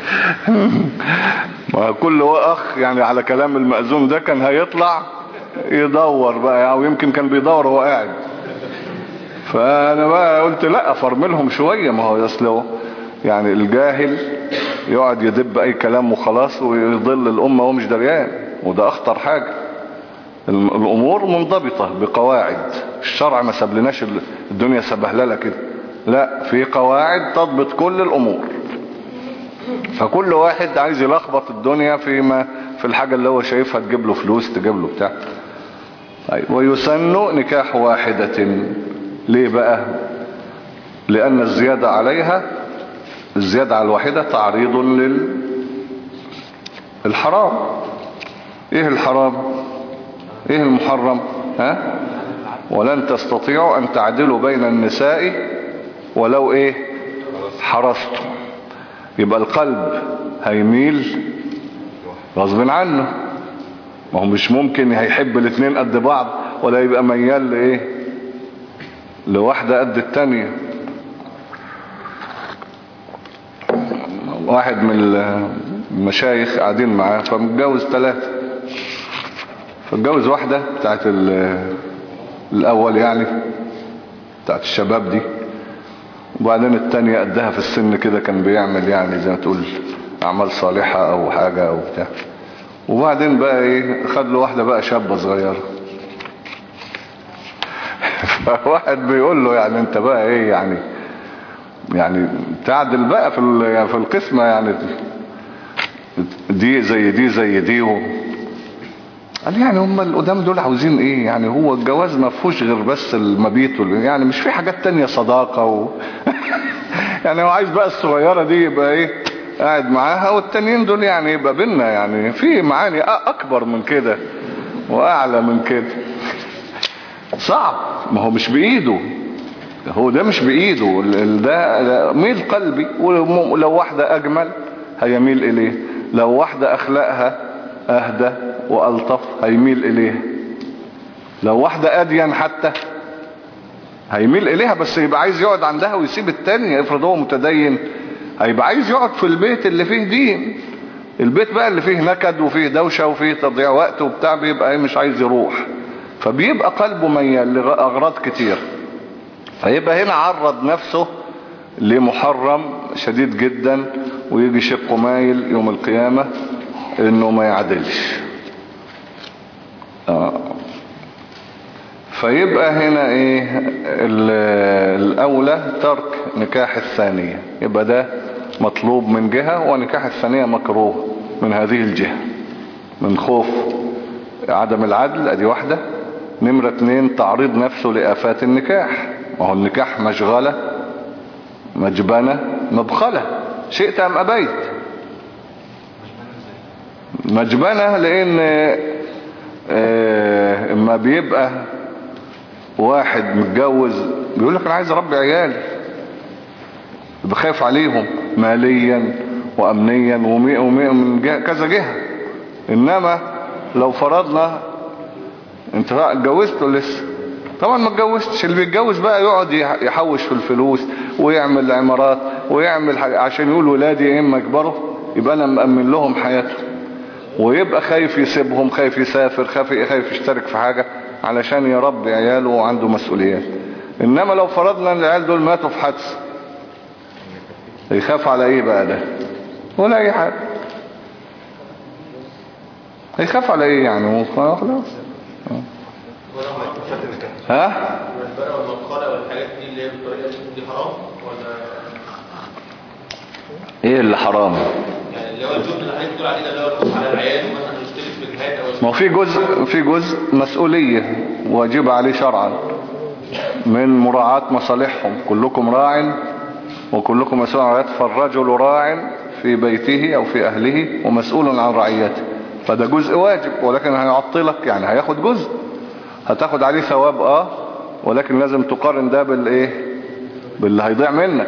ما كل أخ يعني على كلام المأذون ده كان هيطلع يدور بقى، أو يمكن كان بيدور وهو قاعد. فأنا بقى قلت لا أفرملهم شوية، ما هو يصله يعني الجاهل يقعد يدب أي كلام وخلاص ويضل الأمة ومش دريان، وده أخطر حاجة. الأمور منضبطة بقواعد، الشرع ما سبلناش الدنيا سبهللة كده، لا في قواعد تضبط كل الأمور. فكل واحد عايز يلخبط الدنيا فيما في الحاجة اللي هو شايفها تجيب له فلوس تجيب له بتاع. طيب ويسن نكاح واحدة. ليه بقى؟ لأن الزيادة عليها، الزيادة على الواحدة تعريض للحرام. ايه الحرام؟ ايه المحرم؟ ها؟ ولن تستطيعوا ان تعدلوا بين النساء ولو ايه حرصتم. يبقى القلب هيميل غصب عنه، ما هو مش ممكن هيحب الاثنين قد بعض ولا يبقى ميال لايه لواحدة قد التانية. واحد من المشايخ قاعدين معاه فمتجوز ثلاثة، فاتجوز واحدة بتاعت الاول يعني بتاعت الشباب دي، وبعدين التانية قدها في السن كده كان بيعمل يعني زي ما تقول اعمال صالحة او حاجة او بتاع. وبعدين بقى ايه خد له واحدة بقى شابة صغيرة. فواحد بيقول له يعني انت بقى ايه يعني يعني تعدل بقى في في القسمة يعني دي زي دي زي دي و... قال يعني هم القدام دول عاوزين ايه يعني؟ هو الجواز ما فيهوش غير بس المبيت يعني مش في حاجات تانية صداقة و... يعني هو عايز بقى الصغيرة دي يبقى ايه قاعد معاها، والتانيين دول يعني يبقى بينا يعني في معاني اكبر من كده واعلى من كده. صعب، ما هو مش بايده، هو ده مش بايده، ده ميل قلبي. ولو واحدة اجمل هيميل اليه، لو واحدة اخلاقها اهدى والطف هيميل اليها، لو واحدة ادين حتى هيميل اليها، بس يبقى عايز يقعد عندها ويسيب التانية. افرض هو متدين هيبقى عايز يقعد في البيت اللي فيه دين. البيت بقى اللي فيه نكد وفيه دوشة وفيه تضييع وقت وبتاع بيبقى مش عايز يروح، فبيبقى قلبه ميال لأغراض كتير. فيبقى هنا عرض نفسه لمحرم شديد جدا، ويجي شقه مايل يوم القيامة انه ما يعدلش. آه. فيبقى هنا ايه الاولى ترك نكاح الثانية، يبقى ده مطلوب من جهة، ونكاح الثانية مكروه من هذه الجهة من خوف عدم العدل، ادي واحدة. نمرة اتنين تعريض نفسه لآفات النكاح، وهو النكاح مشغلة مجبنة مبخلة، شئت ام ابيت. مجبنة لان اه اما بيبقى واحد متجوز بيقول لك انا عايز اربي عيالي، بخاف عليهم ماليا وامنيا ومئة ومئة من جهة كذا جهة. انما لو فرضنا انت اتجوزت لسه، طبعا ما اتجوزتش، اللي بيتجوز بقى يقعد يحوش في الفلوس ويعمل عمارات ويعمل حاجة عشان يقول ولادي اما يكبروا يبقى انا مأمن لهم حياتهم، ويبقى خايف يسيبهم، خايف يسافر، خايف خايف يشترك في حاجة علشان يربي عياله وعنده مسؤوليات. انما لو فرضنا ان العيال دول ماتوا في حادث يخاف على ايه بقى ده؟ ولا اي حاجة. يخاف على ايه يعني؟ خلاص. ها؟ البقرة والمبخلة والحاجات دي اللي هي بالطريقة دي حرام ولا ايه اللي حرام؟ يعني اللي هو الجبن اللي حضرتك بتقول عليه ده اللي هو الخوف على العيال مثلا يشترك في ما هو في جزء في جزء مسؤولية واجب عليه شرعا من مراعاة مصالحهم. كلكم راع وكلكم مسؤول عن رعيته، فالرجل راع في بيته او في اهله ومسؤول عن رعيته، فده جزء واجب ولكن هيعطلك، يعني هياخد جزء هتاخد عليه ثواب اه ولكن لازم تقارن ده بالايه باللي هيضيع منك.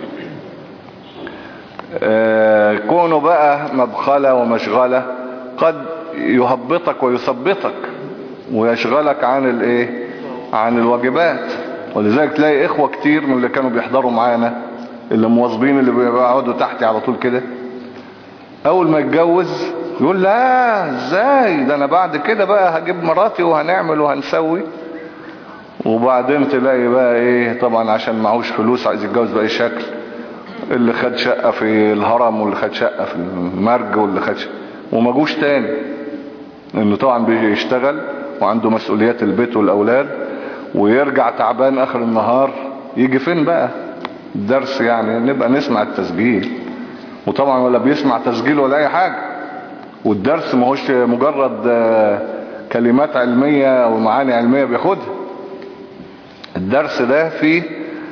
آه كونه بقى مبخلة ومشغلة قد يهبطك ويثبطك ويشغلك عن الايه عن الواجبات. ولذلك تلاقي اخوة كتير من اللي كانوا بيحضروا معانا اللي مواظبين اللي بيقعدوا تحتي على طول كده، اول ما يتجوز يقول لا ازاي ده انا بعد كده بقى هجيب مراتي وهنعمل وهنسوي، وبعدين تلاقي بقى ايه طبعا عشان معهوش فلوس عايز يتجوز بأي شكل، اللي خد شقة في الهرم واللي خد شقة في المرج واللي خد شقة وما جوش تاني، لانه طبعا بيشتغل وعنده مسؤوليات البيت والاولاد ويرجع تعبان اخر النهار. يجي فين بقى الدرس؟ يعني نبقى نسمع التسجيل، وطبعا ولا بيسمع تسجيل ولا اي حاجة، والدرس ما هوش مجرد كلمات علمية او معاني علمية بياخدها. الدرس ده فيه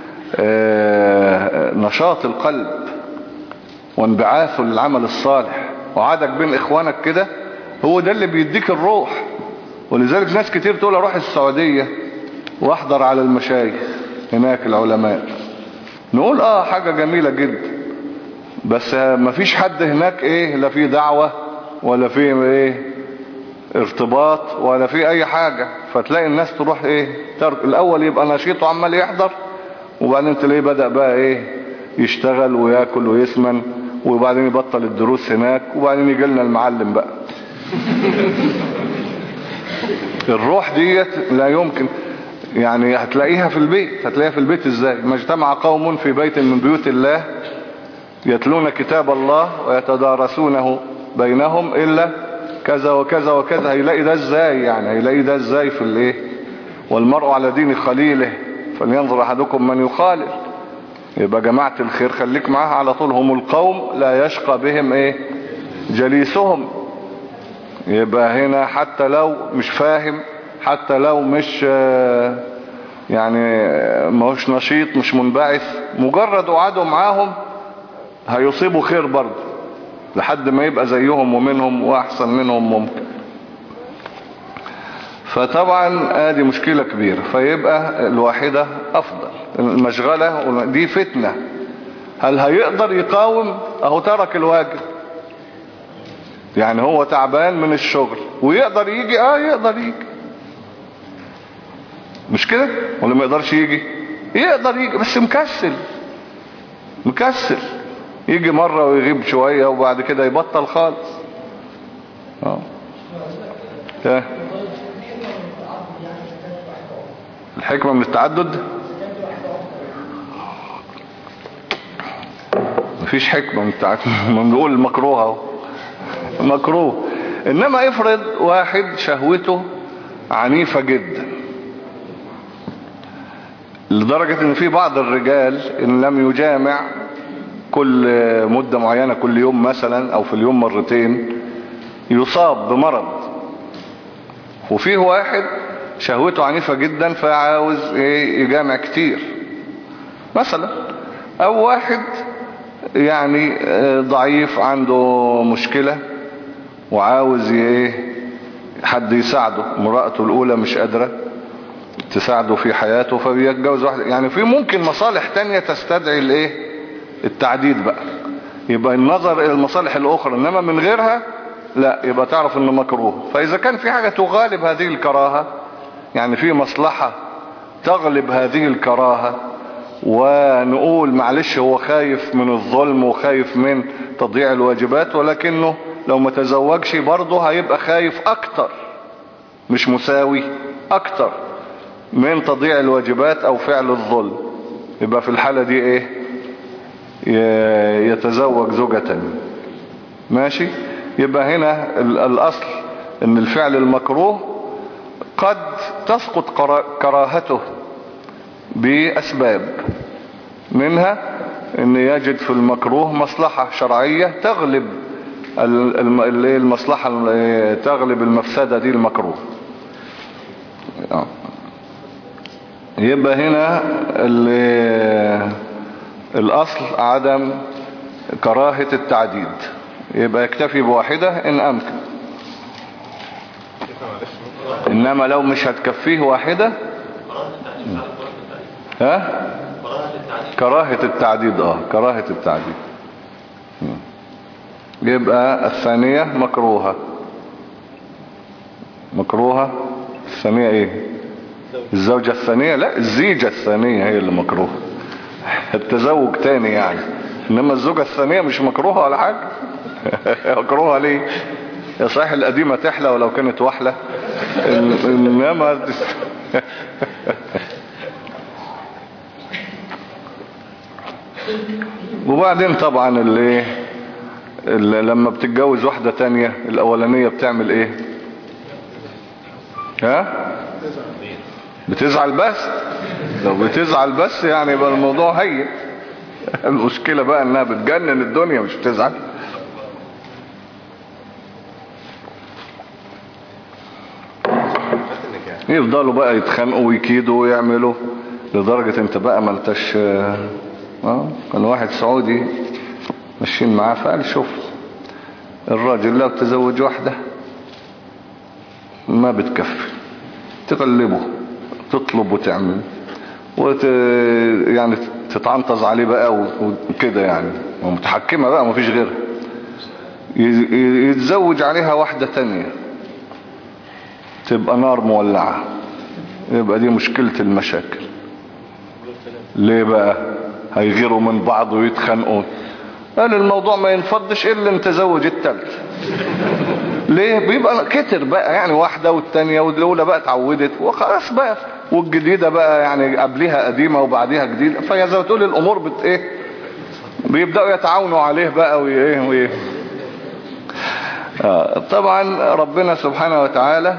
نشاط القلب وانبعاثه للعمل الصالح وعادك بين اخوانك كده، هو ده اللي بيديك الروح. ولذلك ناس كتير تقول اروح السعودية واحضر على المشايخ هناك العلماء، نقول اه حاجة جميلة جدا، بس مفيش حد هناك ايه لا في دعوة ولا في ايه ارتباط ولا في اي حاجة، فتلاقي الناس تروح ايه ترك الاول يبقى نشيط وعمال يحضر، وبعدين تلاقيه بدأ بقى ايه يشتغل وياكل ويسمن، وبعدين يبطل الدروس هناك، وبعدين يجي لنا المعلم بقى. الروح ديت لا يمكن يعني هتلاقيها في البيت. هتلاقيها في البيت ازاي؟ ما اجتمع قوم في بيت من بيوت الله يتلون كتاب الله ويتدارسونه بينهم إلا كذا وكذا وكذا. هيلاقي ده ازاي؟ يعني هيلاقي ده ازاي في الايه؟ والمرء على دين خليله فلينظر احدكم من يخالل. يبقى جماعة الخير خليك معاها على طول، هم القوم لا يشقى بهم ايه جليسهم. يبقى هنا حتى لو مش فاهم، حتى لو مش يعني ماهوش نشيط مش منبعث، مجرد قعده معاهم هيصيبوا خير برضه لحد ما يبقى زيهم ومنهم واحسن منهم ممكن. فطبعا ادي مشكلة كبيرة. فيبقى الواحدة افضل. المشغلة دي فتنة. هل هيقدر يقاوم؟ اهو ترك الواجب، يعني هو تعبان من الشغل ويقدر يجي اه يقدر يجي، مش كده ولا ما يقدرش يجي؟ يقدر يجي بس مكسل مكسل يجي مرة ويغيب شوية وبعد كده يبطل خالص. اه اه الحكمة من التعدد مفيش حكمة من التعدد. بنقول مكروه اهو مكروه. انما افرض واحد شهوته عنيفة جدا لدرجة ان في بعض الرجال ان لم يجامع كل مدة معينة كل يوم مثلا او في اليوم مرتين يصاب بمرض، وفيه واحد شهوته عنيفة جدا فعاوز ايه يجامع كتير مثلا، او واحد يعني ضعيف عنده مشكلة وعاوز ايه حد يساعده، امرأته الاولى مش قادرة تساعده في حياته فبيتجوز واحد. يعني في ممكن مصالح تانية تستدعي الايه التعديد بقى، يبقى النظر الى المصالح الاخرى، انما من غيرها لا يبقى تعرف انه مكروه. فاذا كان في حاجة تغالب هذه الكراهة، يعني في مصلحة تغلب هذه الكراهة، ونقول معلش هو خايف من الظلم وخايف من تضييع الواجبات، ولكنه لو ما تزوجش برضه هيبقى خايف اكتر مش مساوي اكتر من تضييع الواجبات او فعل الظلم، يبقى في الحالة دي ايه يتزوج زوجة تانية. ماشي. يبقى هنا الاصل ان الفعل المكروه قد تسقط كراهته باسباب، منها ان يجد في المكروه مصلحة شرعية تغلب المصلحة اللي تغلب المفسدة دي المكروه. يبقى هنا الأصل عدم كراهة التعديد، يبقى يكتفي بواحدة إن أمكن. إنما لو مش هتكفيه واحدة ها كراهة التعديد اه كراهة التعديد يبقى الثانية مكروهة. مكروهة الثانية ايه؟ الزوجة الثانية؟ لا، الزيجة الثانية هي اللي مكروهة. التزوج تاني يعني، انما الزوجة الثانية مش مكروهة ولا حاجة. مكروهة ليه؟ يا صحيح القديمة تحلى ولو كانت وحلة، انما وبعدين طبعا اللي, اللي لما بتتجوز واحدة تانية الاولانية بتعمل ايه؟ ها؟ بتزعل بس. لو بتزعل بس يعني يبقى الموضوع هين. المشكلة بقى انها بتجنن الدنيا مش بتزعل. يفضلوا بقى يتخانقوا ويكيدوا ويعملوا لدرجة انت بقى ما انتش اه كان واحد سعودي ماشيين معاه فقال شوف الراجل لو تزوج واحدة ما بتكفي، تغلبه تطلب وتعمل وت... يعني تتعنطز عليه بقى وكده يعني، ومتحكمة بقى مفيش غيرها، يتزوج عليها واحدة تانية تبقى نار مولعة. يبقى دي مشكلة المشاكل. ليه بقى؟ هيغيروا من بعض ويتخانقوا. قال الموضوع ما ينفضش الا ان تزوج التالت. ليه؟ بيبقى كتر بقى يعني، واحدة والتانية والاولى بقى اتعودت وخلاص بقى، والجديدة بقى يعني قبلها قديمة وبعديها جديدة، فهي زي ما تقول الامور بت ايه بيبدأوا يتعاونوا عليه بقى وايه وايه آه طبعا ربنا سبحانه وتعالى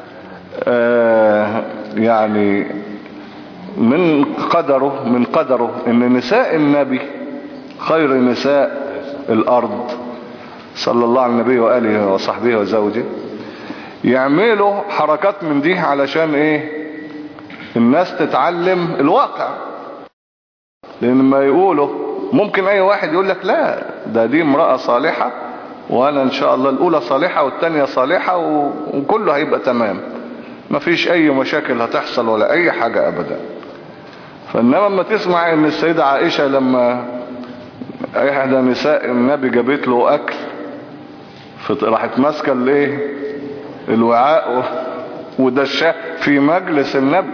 آه يعني من قدره من قدره ان نساء النبي خير نساء الارض صلى الله على النبي وآله وصحبه وزوجه، يعملوا حركات من دي علشان ايه؟ الناس تتعلم الواقع. لان ما يقولوا ممكن اي واحد يقول لك لا ده دي امرأة صالحة وانا ان شاء الله الاولى صالحة والتانية صالحة وكله هيبقى تمام، مفيش اي مشاكل هتحصل ولا اي حاجة ابدا. فانما لما تسمع ان السيدة عائشة لما احدى نساء النبي جابت له اكل راحت ماسكه الايه الوعاء ودشاه في مجلس النبي،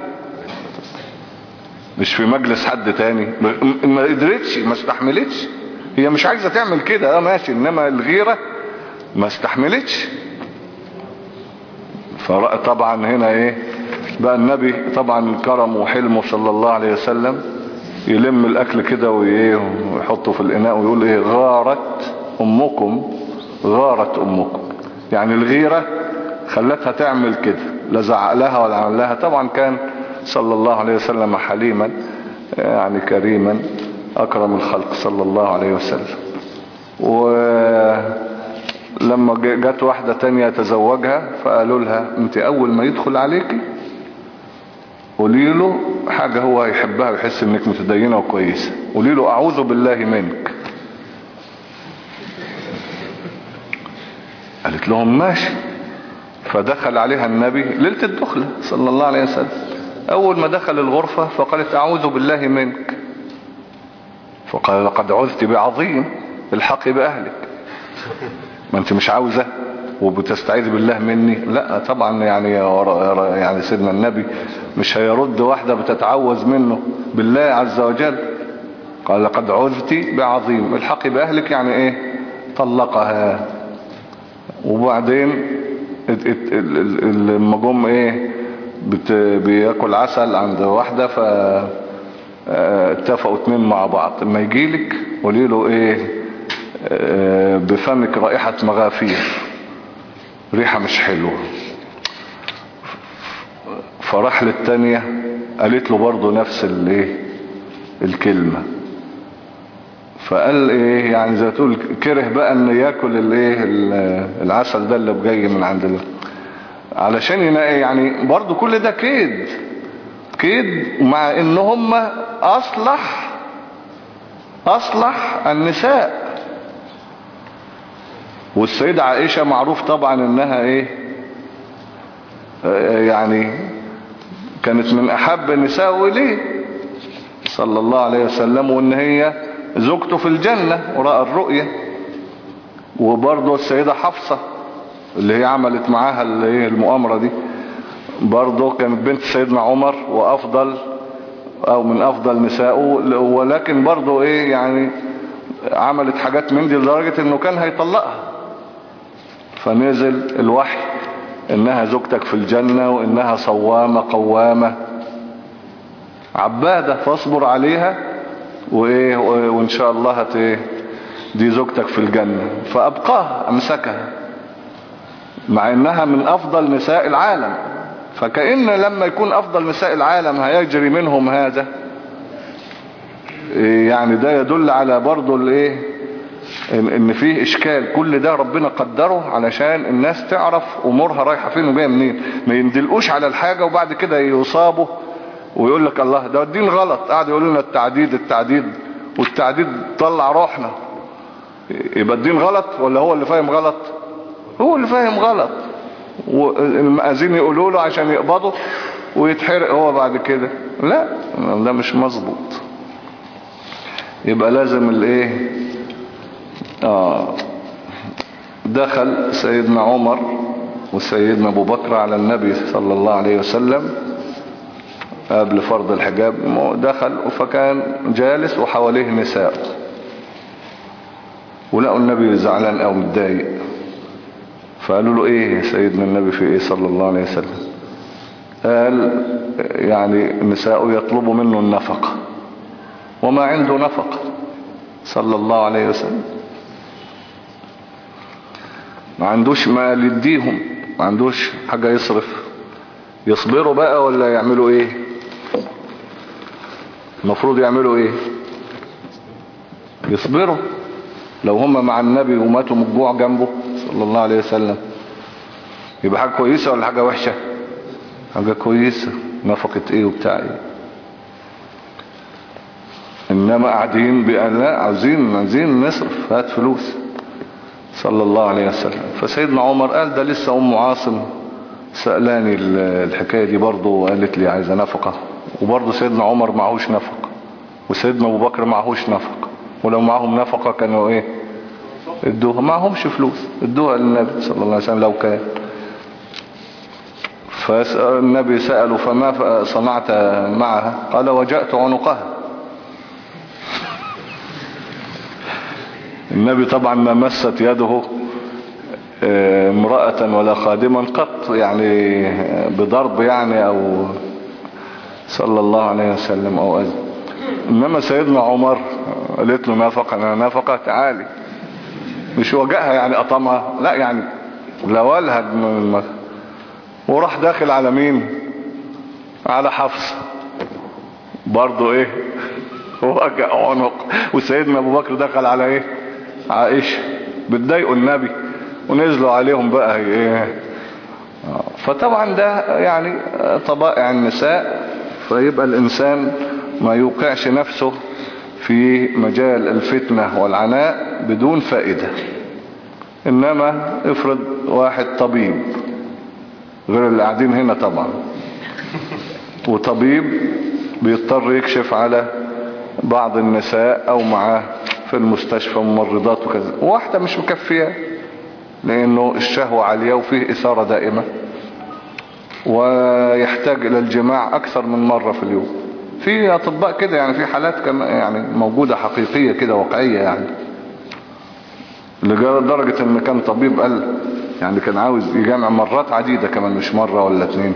مش في مجلس حد تاني، ما قدرتش ما استحملتش، هي مش عايزة تعمل كده اه ماشي، انما الغيرة ما استحملتش. فطبعا هنا ايه بقى النبي طبعا كرمه وحلمه صلى الله عليه وسلم، يلم الاكل كده ويحطه في الاناء ويقول ايه غارت امكم غارت امكم، يعني الغيرة خلتها تعمل كده، لا زعق لها ولا عمل لها. طبعا كان صلى الله عليه وسلم حليما يعني كريما اكرم الخلق صلى الله عليه وسلم. ولما جت واحدة تانية تزوجها فقالوا لها انت اول ما يدخل عليكي قولي له حاجة هو يحبها ويحس انك متدينة وكويسة، قولي له اعوذ بالله منك. قالت لهم ماشي. فدخل عليها النبي ليلة الدخلة صلى الله عليه وسلم، اول ما دخل الغرفة فقالت اعوذ بالله منك، فقال لقد عذت بعظيم الحقي باهلك. ما انت مش عاوزة وبتستعيذ بالله مني؟ لا طبعا يعني يعني سيدنا النبي مش هيرد واحدة بتتعوذ منه بالله عز وجل. قال لقد عذت بعظيم الحقي باهلك، يعني ايه طلقها. وبعدين لما جم ايه بياكل عسل عند واحدة فاتفقوا اتنين مع بعض، لما يجيلك قولي له ايه بفمك رائحة مغافير، ريحة مش حلوة. فراح للتانية قالت له برضو نفس الايه الكلمة، فقال ايه يعني زي تقول كره بقى ان ياكل الايه العسل ده اللي جاي من عند الله علشان ينقي. يعني برضو كل ده كيد كيد، مع ان هم اصلح اصلح النساء. والسيدة عائشة معروف طبعا انها ايه يعني كانت من احب النساء اليه صلى الله عليه وسلم، وان هي زوجته في الجنة ورأى الرؤية. وبرضه السيدة حفصة اللي هي عملت معاها اللي هي المؤامرة دي برضه كانت بنت سيدنا عمر وافضل او من افضل نسائه، ولكن برضه ايه يعني عملت حاجات من دي لدرجة انه كان هيطلقها. فنزل الوحي انها زوجتك في الجنة وانها صوامة قوامة عبادة فاصبر عليها وايه وان شاء الله هت ايه دي زوجتك في الجنة. فابقاها امسكها مع انها من افضل نساء العالم. فكأن لما يكون افضل نساء العالم هيجري منهم هذا يعني ده يدل على برضو الايه ان فيه اشكال. كل ده ربنا قدره علشان الناس تعرف امورها رايحة فين وجاية منين، ما يندلقوش على الحاجة وبعد كده يصابوا ويقول لك الله ده الدين غلط. قاعد يقولوا لنا التعديد التعديد والتعديد طلع روحنا. يبقى الدين غلط ولا هو اللي فاهم غلط؟ هو اللي فاهم غلط. والمأذين يقولوا له عشان يقبضوا ويتحرق هو بعد كده. لا ده مش مظبوط. يبقى لازم الايه آه دخل سيدنا عمر وسيدنا ابو بكر على النبي صلى الله عليه وسلم قبل فرض الحجاب. دخل فكان جالس وحواليه نساء ولقوا النبي زعلان او متضايق. فقالوا له ايه سيدنا النبي في ايه صلى الله عليه وسلم؟ قال يعني النساء يطلبوا منه النفقة وما عنده نفقة صلى الله عليه وسلم. ما عندوش مال يديهم، ما عندوش حاجة يصرف. يصبروا بقى ولا يعملوا ايه؟ المفروض يعملوا ايه؟ يصبروا. لو هم مع النبي وماتوا من الجوع جنبه صلى الله عليه وسلم يبقى حاجة كويسة ولا حاجة وحشة؟ حاجة كويسة. نفقة ايه وبتاع ايه؟ انما قاعدين بأن لا عاوزين عاوزين نصرف هات فلوس صلى الله عليه وسلم. فسيدنا عمر قال ده لسه ام عاصم سألاني الحكاية دي برضه وقالت لي عايزة نفقة. وبرضه سيدنا عمر معهوش نفقة وسيدنا ابو بكر معهوش نفقة. ولو معهم نفقة كانوا ايه ادوها. معهمش فلوس ادوها للنبي صلى الله عليه وسلم لو كان. فالنبي سأله فما صنعت معها؟ قال وجأت عنقها. النبي طبعا ما مست يده امرأة ولا خادما قط يعني بضرب يعني او صلى الله عليه وسلم او أزل. انما سيدنا عمر قالت له نفقة انا نفقة تعالي. مش وجهها يعني قطمها لا يعني لولها من المثل. وراح داخل على مين؟ على حفصة برضو ايه وجع عنق. وسيدنا ابو بكر دخل على ايه؟ عائشة. بتضايقوا النبي ونزلوا عليهم بقى ايه. فطبعا ده يعني طبائع النساء. فيبقى الانسان ما يوقعش نفسه في مجال الفتنة والعناء بدون فائدة. انما افرض واحد طبيب غير اللي قاعدين هنا طبعا وطبيب بيضطر يكشف على بعض النساء او معاه في المستشفى ممرضات وكذا. واحدة مش مكفية لانه الشهوة عالية وفيه اثارة دائمة ويحتاج الى الجماع اكثر من مرة في اليوم. في اطباء كده يعني في حالات كما يعني موجودة حقيقية كده واقعية يعني لدرجة ان كان طبيب قال يعني كان عاوز يجمع مرات عديدة كمان مش مرة ولا اتنين.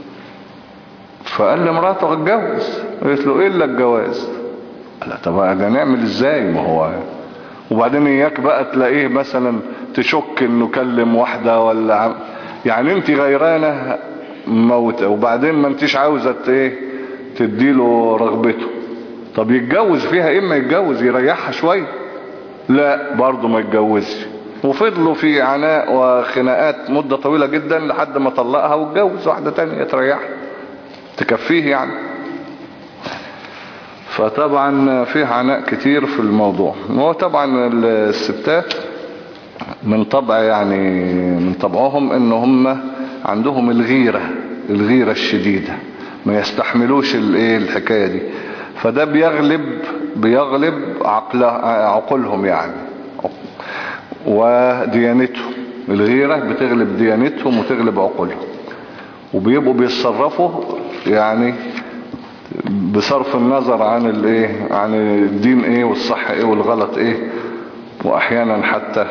فقال لمراته اتجوز. قالت له ايه الا الجواز؟ لا طب ده نعمل ازاي؟ ما هو وبعدين اياك بقى تلاقيه مثلا تشك انه كلم واحدة ولا يعني انت غيرانة موتة وبعدين ما انتش عاوزة ايه تديله رغبته طب يتجوز فيها، اما يتجوز يريحها شوية، لا برضه ما يتجوزش. وفضلوا في عناء وخناقات مدة طويلة جدا لحد ما طلقها واتجوز واحدة تانية تريحها تكفيه يعني. فطبعا فيه عناء كتير في الموضوع. وهو طبعا الستات من طبع يعني من طبعهم ان هم عندهم الغيرة الغيرة الشديدة، ما يستحملوش الايه الحكاية دي. فده بيغلب بيغلب عقل عقولهم يعني وديانتهم. الغيرة بتغلب ديانتهم وتغلب عقولهم، وبيبقوا بيتصرفوا يعني بصرف النظر عن الايه عن الدين ايه والصح ايه والغلط ايه. واحيانا حتى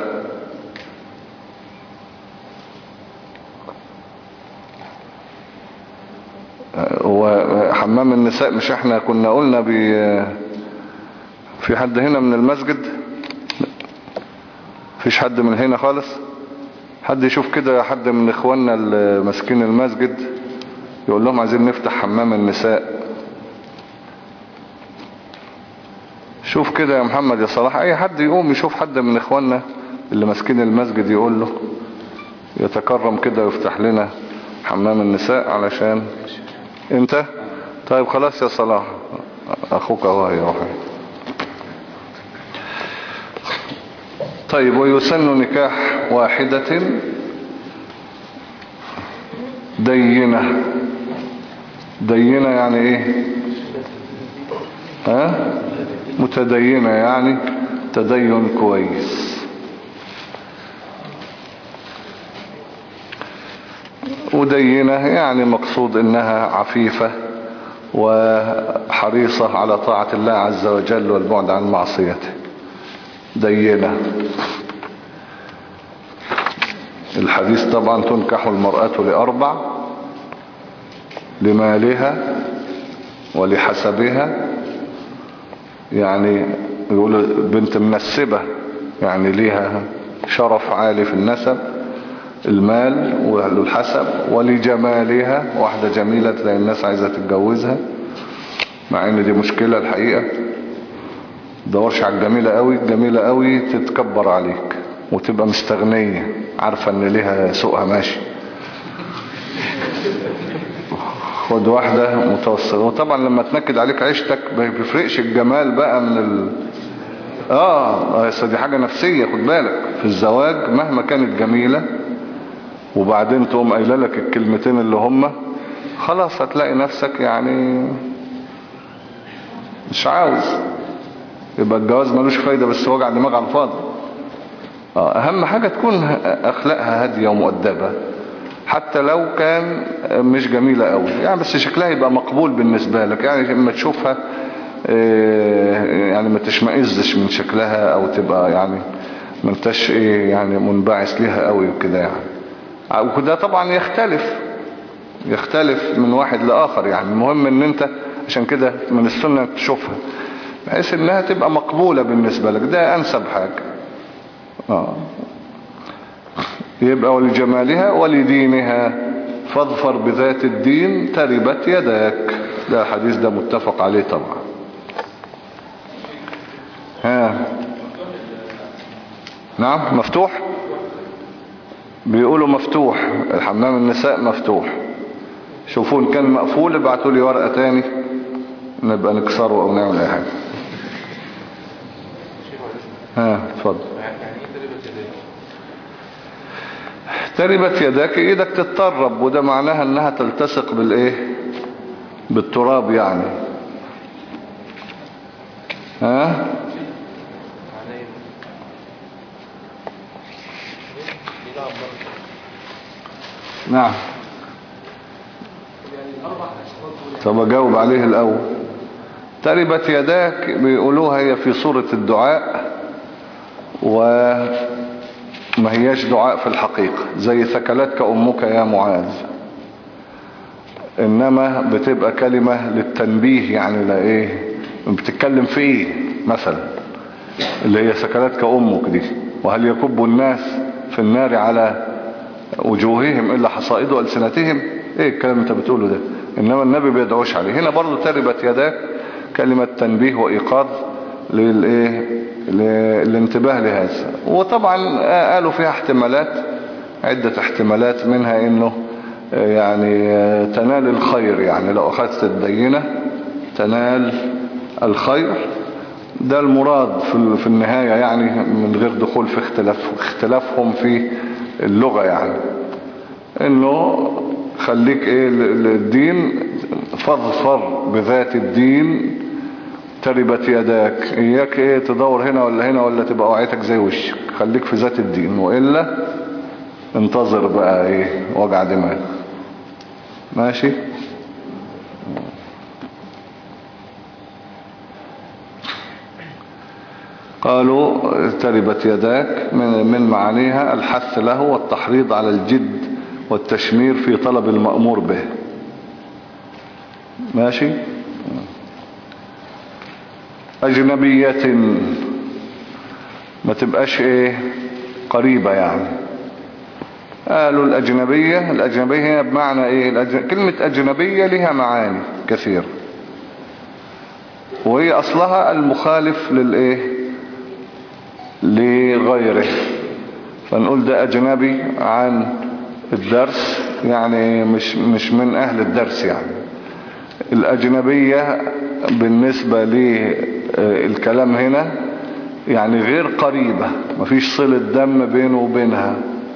وحمام النساء، مش احنا كنا قلنا بي في حد هنا من المسجد؟ فيش حد من هنا خالص؟ حد يشوف كده حد من اخواننا المسكين المسجد يقول لهم عايزين نفتح حمام النساء. شوف كده يا محمد يا صلاح، اي حد يقوم يشوف حد من اخواننا اللي ماسكين المسجد يقول له يتكرم كده ويفتح لنا حمام النساء. علشان انت طيب خلاص يا صلاح، اخوك اهو يروح. طيب ويسن نكاح واحدة دينة. دينة يعني ايه؟ ها متدينة يعني تدين كويس. ودينة يعني مقصود انها عفيفة وحريصة على طاعة الله عز وجل والبعد عن معصيته. دينة. الحديث طبعا تنكح المرأة لأربع: لمالها ولحسبها، يعني يقول بنت منسبة يعني ليها شرف عالي في النسب، المال والحسب، ولجمالها، واحدة جميلة تلاقي الناس عايزة تتجوزها، مع ان دي مشكلة الحقيقة. دورش على الجميلة قوي، الجميلة قوي تتكبر عليك وتبقى مستغنية عارفة ان ليها سوقها ماشي. خد واحدة متوسطة. وطبعا لما تنكد عليك عيشتك ما بيفرقش الجمال بقى من ال... اه اه دي حاجة نفسية. خد بالك في الزواج مهما كانت جميلة وبعدين تقوم قايله لك الكلمتين اللي هم خلاص هتلاقي نفسك يعني مش عاوز، يبقى الجواز ملوش فايدة بس وجع دماغ على الفاضي. اه اهم حاجة تكون اخلاقها هادية ومؤدبة، حتى لو كان مش جميلة قوي يعني، بس شكلها يبقى مقبول بالنسبة لك يعني. لما تشوفها يعني ما تشمئزش من شكلها، او تبقى يعني ما انتش ايه يعني منبعث ليها قوي وكده يعني. وكده طبعا يختلف يختلف من واحد لآخر يعني. المهم ان انت عشان كده من السنة تشوفها بحيث انها تبقى مقبولة بالنسبة لك، ده انسب حاجة. اه يبقى ولجمالها ولدينها فاظفر بذات الدين تربت يداك. ده الحديث ده متفق عليه طبعا. ها نعم مفتوح، بيقولوا مفتوح الحمام النساء مفتوح. شوفوا ان كان مقفول ابعتوا لي ورقة تاني نبقى نكسره او نعمل اي حاجة. ها اتفضل. تربت يداك ايدك تتطرب، وده معناها انها تلتصق بالايه بالتراب يعني. ها نعم. طب اجاوب عليه الاول. تربت يداك بيقولوها هي في صورة الدعاء، وما هياش دعاء في الحقيقة زي ثكلتك امك يا معاذ، انما بتبقى كلمة للتنبيه يعني. لا ايه بتتكلم في ايه مثلا، اللي هي ثكلتك امك دي. وهل يكب الناس في النار على وجوههم الا حصائد ألسنتهم، ايه الكلام انت بتقوله ده؟ انما النبي بيدعوش عليه. هنا برضو تربت يداك كلمة تنبيه وإيقاظ للإيه للانتباه لهذا. وطبعا قالوا فيها احتمالات، عدة احتمالات، منها انه يعني تنال الخير، يعني لو اخذت الدينة تنال الخير، ده المراد في النهاية يعني، من غير دخول في اختلاف اختلافهم في اللغة، يعني انه خليك ايه الدين، فاظفر بذات الدين تربت يداك، اياك ايه تدور هنا ولا هنا ولا تبقى وعيتك زي وشك، خليك في ذات الدين، وإلا انتظر بقى ايه وجع دماغ. ماشي. قالوا تربت يداك من معانيها الحث له والتحريض على الجد والتشمير في طلب المأمور به. ماشي. أجنبية ما تبقاش ايه قريبة يعني. قالوا الأجنبية، الأجنبية هي بمعنى ايه الأجن... كلمة أجنبية لها معاني كثير، وهي أصلها المخالف للايه لغيره، فنقول ده أجنبي عن الدرس، يعني مش مش من أهل الدرس. يعني الأجنبية بالنسبة للكلام هنا يعني غير قريبة، مفيش صلة دم بينه وبينها،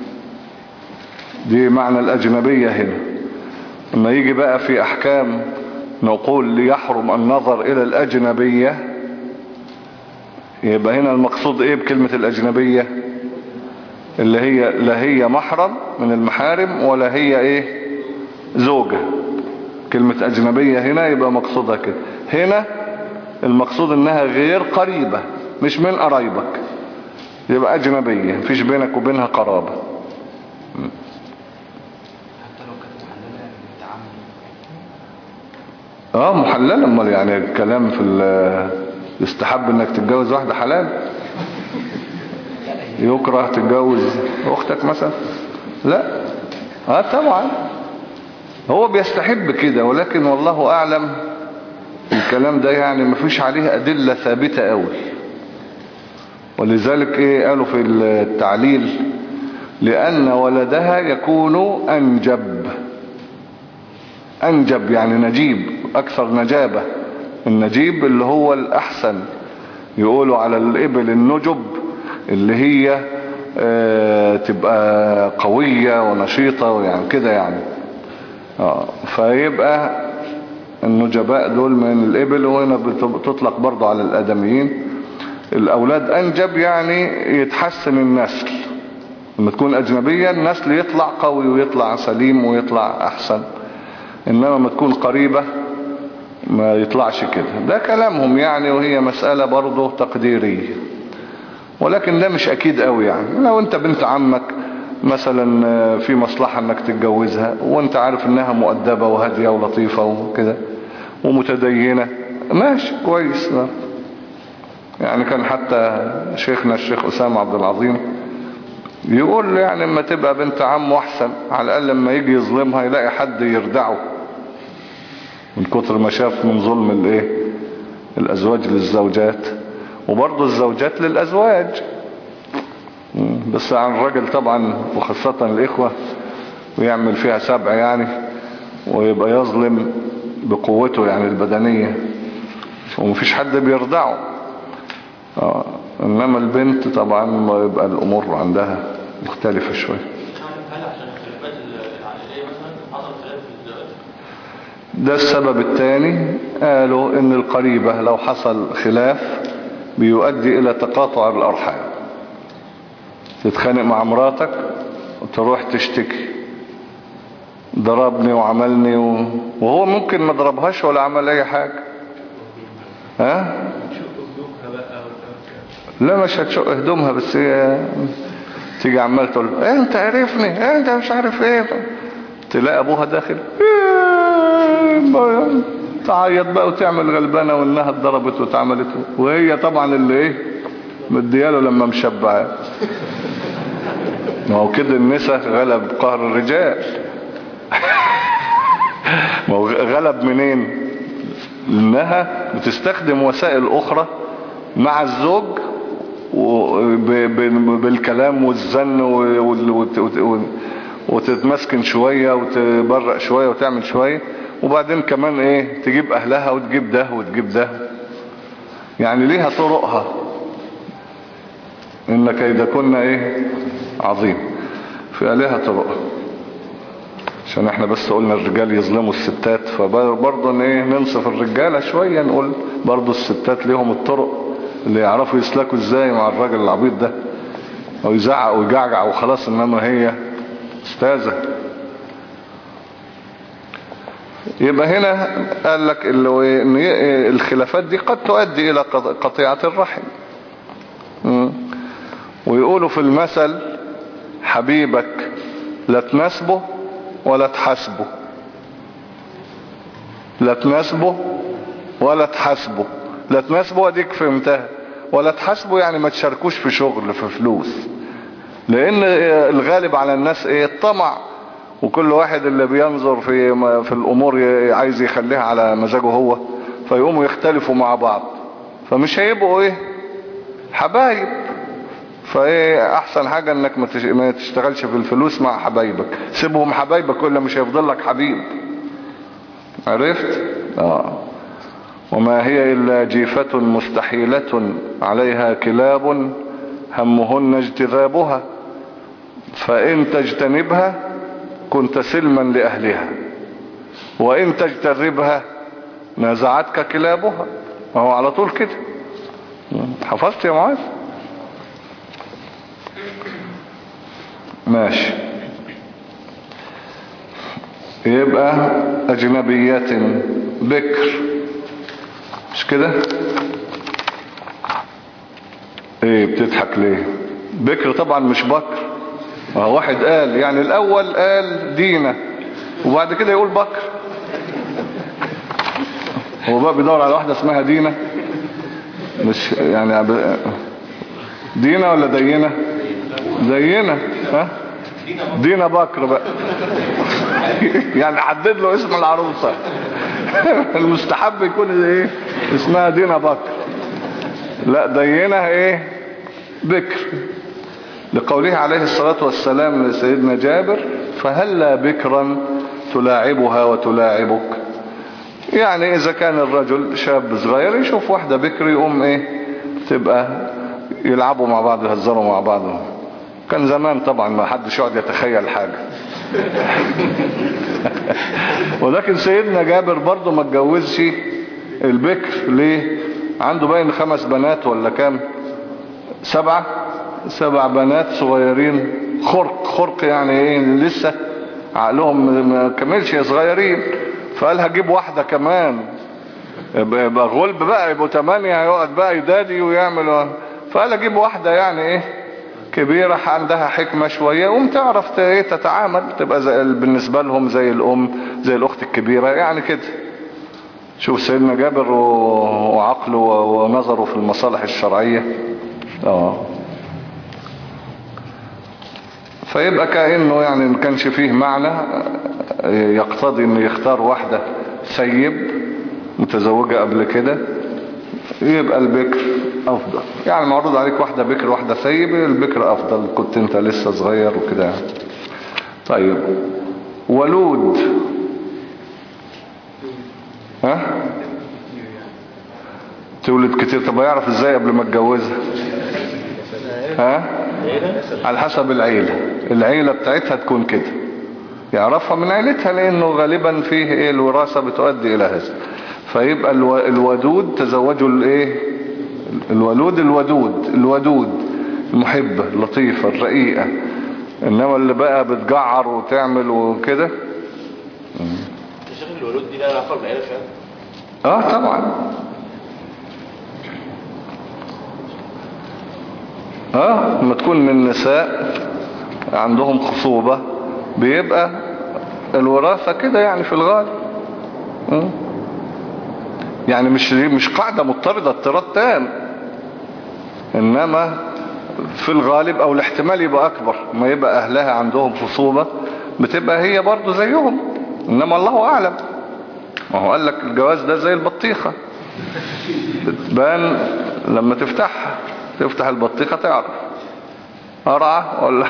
دي معنى الأجنبية هنا. لما يجي بقى في أحكام نقول ليحرم النظر إلى الأجنبية، يبقى هنا المقصود إيه بكلمة الأجنبية؟ اللي هي لا هي محرم من المحارم ولا هي إيه زوجة. كلمة أجنبية هنا يبقى مقصودها كده. هنا المقصود إنها غير قريبة، مش من قرايبك، يبقى أجنبية مفيش بينك وبينها قرابة. اه محللة، امال يعني الكلام في يستحب انك تتجوز واحدة حلال، يكره تتجوز اختك مثلا؟ لا. اه طبعا هو بيستحب كده، ولكن والله اعلم الكلام ده يعني مفيش عليه ادلة ثابتة قوي. ولذلك ايه قالوا في التعليل لان ولدها يكون انجب. انجب يعني نجيب، اكثر نجابة. النجيب اللي هو الاحسن، يقولوا على الابل النجب اللي هي اه تبقى قوية ونشيطة يعني كده يعني. اه فيبقى النجباء دول من الابل، وهنا بتطلق برضو على الادميين. الاولاد انجب يعني يتحسن النسل، لما تكون اجنبية النسل يطلع قوي ويطلع سليم ويطلع احسن، انما ما تكون قريبة ما يطلعش كده. ده كلامهم يعني، وهي مسألة برضو تقديرية، ولكن ده مش اكيد قوي. يعني لو انت بنت عمك مثلا في مصلحة انك تتجوزها وانت عارف انها مؤدبة وهادية ولطيفة وكده ومتدينة، ماشي كويس. يعني كان حتى شيخنا الشيخ أسامة عبد العظيم يقول يعني لما تبقى بنت عمه احسن، على الاقل لما يجي يظلمها يلاقي حد يردعه، من كتر ما شاف من ظلم الايه الازواج للزوجات، وبرضه الزوجات للازواج. بس عن الرجل طبعا، وخاصة الاخوة، ويعمل فيها سبع يعني، ويبقى يظلم بقوته يعني البدنية، ومفيش حد بيردعه. آه. انما البنت طبعا ما يبقى الامور عندها مختلفة شوية. هل عشان الخلافات العائلية مثلا حصل خلاف في الزواج؟ ده السبب الثاني. قالوا ان القريبة لو حصل خلاف بيؤدي الى تقاطع الارحام، تتخانق مع مراتك وتروح تشتكي ضربني وعملني و... وهو ممكن ما ضربهاش ولا عمل اي حاجة. ها لا مش هتشق هدومها، بس هي تيجي عمال تقول ايه انت عارفني، ايه انت مش عارف ايه، تلاقي ابوها داخل تعيط بقى وتعمل غلبانة وانها اتضربت واتعملت، وهي طبعا اللي ايه مدياله لما مشبعه. ما هو كده النساء غلب قهر الرجال. ما هو غلب منين؟ لأنها بتستخدم وسائل أخرى مع الزوج بالكلام والزن وتتمسكن شوية وتبرق شوية وتعمل شوية، وبعدين كمان ايه تجيب اهلها وتجيب ده وتجيب ده. يعني ليها طرقها. ان كيدكن ايه عظيم، فليها طرقها. عشان احنا بس قلنا الرجال يظلموا الستات، فبرضه ايه ننصف الرجالة شوية، نقول برضه الستات ليهم الطرق اللي يعرفوا يسلكوا ازاي مع الراجل العبيط ده، او يزعق ويجعجع وخلاص، انما هي استاذة. يبقى هنا قال لك ان الخلافات دي قد تؤدي الى قطيعة الرحم. ويقولوا في المثل حبيبك لا تناسبه ولا تحاسبه، لا تناسبه ولا تحاسبه. لا تناسبه وديك فهمتها، ولا تحاسبه يعني ما تشاركوش في شغل في فلوس، لان الغالب على الناس ايه الطمع، وكل واحد اللي بينظر في في الامور عايز يخليها على مزاجه هو، فيقوموا يختلفوا مع بعض، فمش هيبقوا ايه حبايب. فايه احسن حاجة انك ما تشتغلش في الفلوس مع حبايبك، سيبهم حبايبك ولا مش هيفضل لك حبيب. عرفت؟ اه. وما هي الا جيفة مستحيلة عليها كلاب همهن اجتذابها، فان تجتنبها كنت سلما لأهلها، وإن تجتربها نازعتك كلابها. وهو على طول كده. حفظت يا معاذ؟ ماشي. يبقى أجنبيات بكر، مش كده؟ ايه بتضحك ليه؟ بكر طبعا مش بكر. واحد قال يعني الاول قال دينا وبعد كده يقول بكر. هو بقى بيدور على واحدة اسمها دينا، مش يعني دينا ولا دينا؟ دينا. ها دينا بكر بقى. يعني حدد له اسم العروسة. المستحب يكون ايه اسمها دينا بكر، لا دينا ايه بكر، لقوله عليه الصلاة والسلام لسيدنا جابر فهلا بكرا تلاعبها وتلاعبك. يعني اذا كان الرجل شاب صغير يشوف واحدة بكر يقوم ايه تبقى يلعبوا مع بعض يهزروا مع بعض. كان زمان طبعا ما حدش يقعد يتخيل حاجة. ولكن سيدنا جابر برضو ما اتجوزش البكر. ليه؟ عنده باين خمس بنات ولا كام، سبعة سبع بنات صغيرين، خرق خرق يعني ايه لسه عقلهم ما كملش صغيرين. فقال هجيب واحدة كمان يبقى غلب بقى، يبقوا تمانية، يقعد بقى يدادي ويعمل. فقال اجيب واحدة يعني ايه كبيرة عندها حكمة شوية ومتعرف ايه تتعامل، تبقى زي بالنسبة لهم زي الام زي الاخت الكبيرة يعني كده. شوف سيدنا جابر وعقله ونظره في المصالح الشرعية. اه فيبقى كأنه يعني ما كانش فيه معنى يقتضي انه يختار واحدة سيب متزوجة قبل كده، يبقى البكر افضل. يعني معروض عليك واحدة بكر واحدة سيب، البكر افضل كنت انت لسه صغير وكده. طيب ولود، ها تولد كتير. طب يعرف ازاي قبل ما اتجوزها؟ ها على حسب العيلة، العيلة بتاعتها تكون كده، يعرفها من عيلتها، لانه غالبا فيه ايه الوراثة بتؤدي الى هذا. فيبقى الودود تزوجوا الايه الولود الودود الودود المحبة اللطيفة الرقيقة. انما اللي بقى بتجعر وتعمل وكده. شيخ الولود دي لا علاقة بالعيلة فعلا؟ اه طبعا. اه لما تكون من نساء عندهم خصوبة بيبقى الوراثة كده يعني في الغالب. اه يعني مش مش قاعدة مضطردة اضطراد تام، انما في الغالب او الاحتمال يبقى اكبر ما يبقى اهلها عندهم خصوبة بتبقى هي برضو زيهم، انما الله اعلم. ما هو قال لك الجواز ده زي البطيخة، بتبان لما تفتحها، تفتح البطيخة تعرف قرعة ولا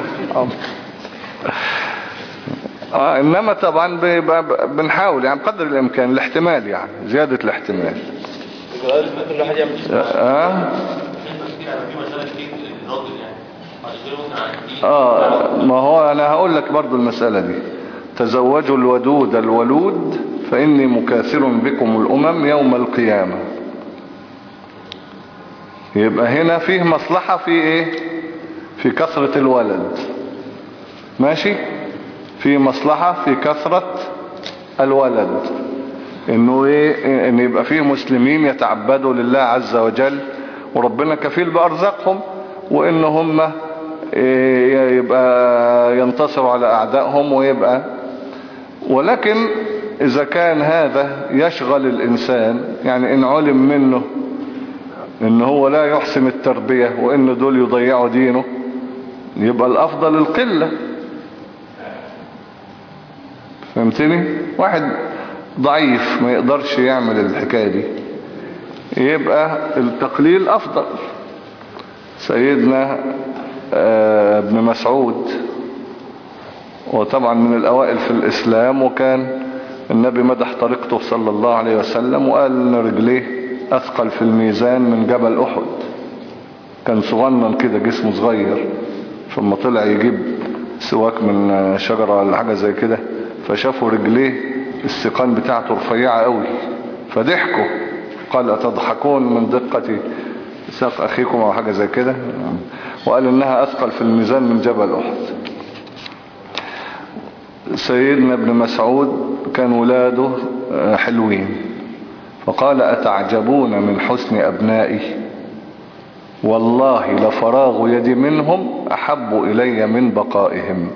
اه. انما طبعا بنحاول يعني بقدر الامكان الاحتمال، يعني زيادة الاحتمال. الواحد يعمل اه اه ما هو انا هقول لك برضو المسألة دي. تزوجوا الودود الولود فإني مكاثر بكم الأمم يوم القيامة. يبقى هنا فيه مصلحة في ايه؟ في كثرة الولد، ماشي، في مصلحة في كثرة الولد، انه ايه؟ ان يبقى فيه مسلمين يتعبدوا لله عز وجل وربنا كفيل بأرزاقهم، وان هم إيه يبقى ينتصروا على اعدائهم ويبقى. ولكن اذا كان هذا يشغل الانسان، يعني ان علم منه ان هو لا يحسن التربية وان دول يضيعوا دينه، يبقى الافضل القلة. فهمتني؟ واحد ضعيف ما يقدرش يعمل الحكاية دي، يبقى التقليل افضل. سيدنا ابن مسعود، وطبعا من الاوائل في الاسلام، وكان النبي مدح طريقته صلى الله عليه وسلم وقال ان رجليه اثقل في الميزان من جبل احد. كان صغنن كده، جسمه صغير، فلما طلع يجيب سواك من شجرة ولا حاجة زي كده، فشافوا رجليه السيقان بتاعته رفيعة قوي، فضحكوا. قال أتضحكون من دقة ساق أخيكم أو حاجة زي كده، وقال إنها أثقل في الميزان من جبل أحد. سيدنا ابن مسعود كان ولاده حلوين، فقال أتعجبون من حسن أبنائي؟ والله لفراغ يدي منهم أحب إلي من بقائهم.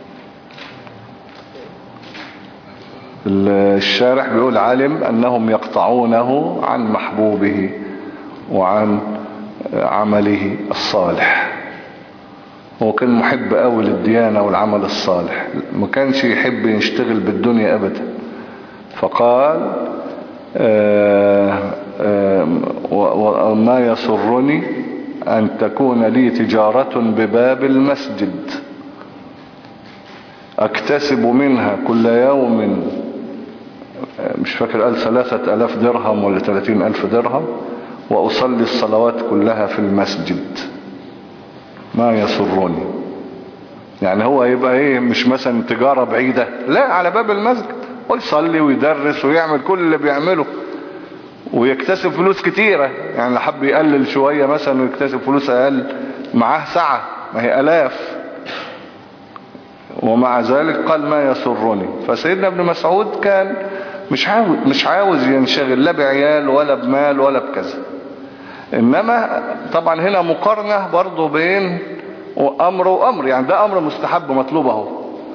الشارح بيقول علم أنهم يقطعونه عن محبوبه وعن عمله الصالح. هو كان محب قوي للديانة والعمل الصالح، ما كانش يحب يشتغل بالدنيا أبدا. فقال آآ آآ وما يسرني أن تكون لي تجارة بباب المسجد أكتسب منها كل يوم، مش فاكر قال ثلاثة ألاف درهم ولا ثلاثين ألف درهم، وأصلي الصلوات كلها في المسجد. ما يسرني يعني هو يبقى ايه؟ مش مثلا تجارة بعيدة، لا، على باب المسجد، ويصلي ويدرس ويعمل كل اللي بيعمله ويكتسب فلوس كتيرة. يعني لو حب يقلل شوية مثلا ويكتسب فلوس أقل، معاه سعة، ما هي ألاف، ومع ذلك قال ما يسرني. فسيدنا ابن مسعود كان مش عاوز مش عاوز ينشغل لا بعيال ولا بمال ولا بكذا. إنما طبعا هنا مقارنة برضو بين أمر وأمر، يعني ده أمر مستحب مطلوب اهو،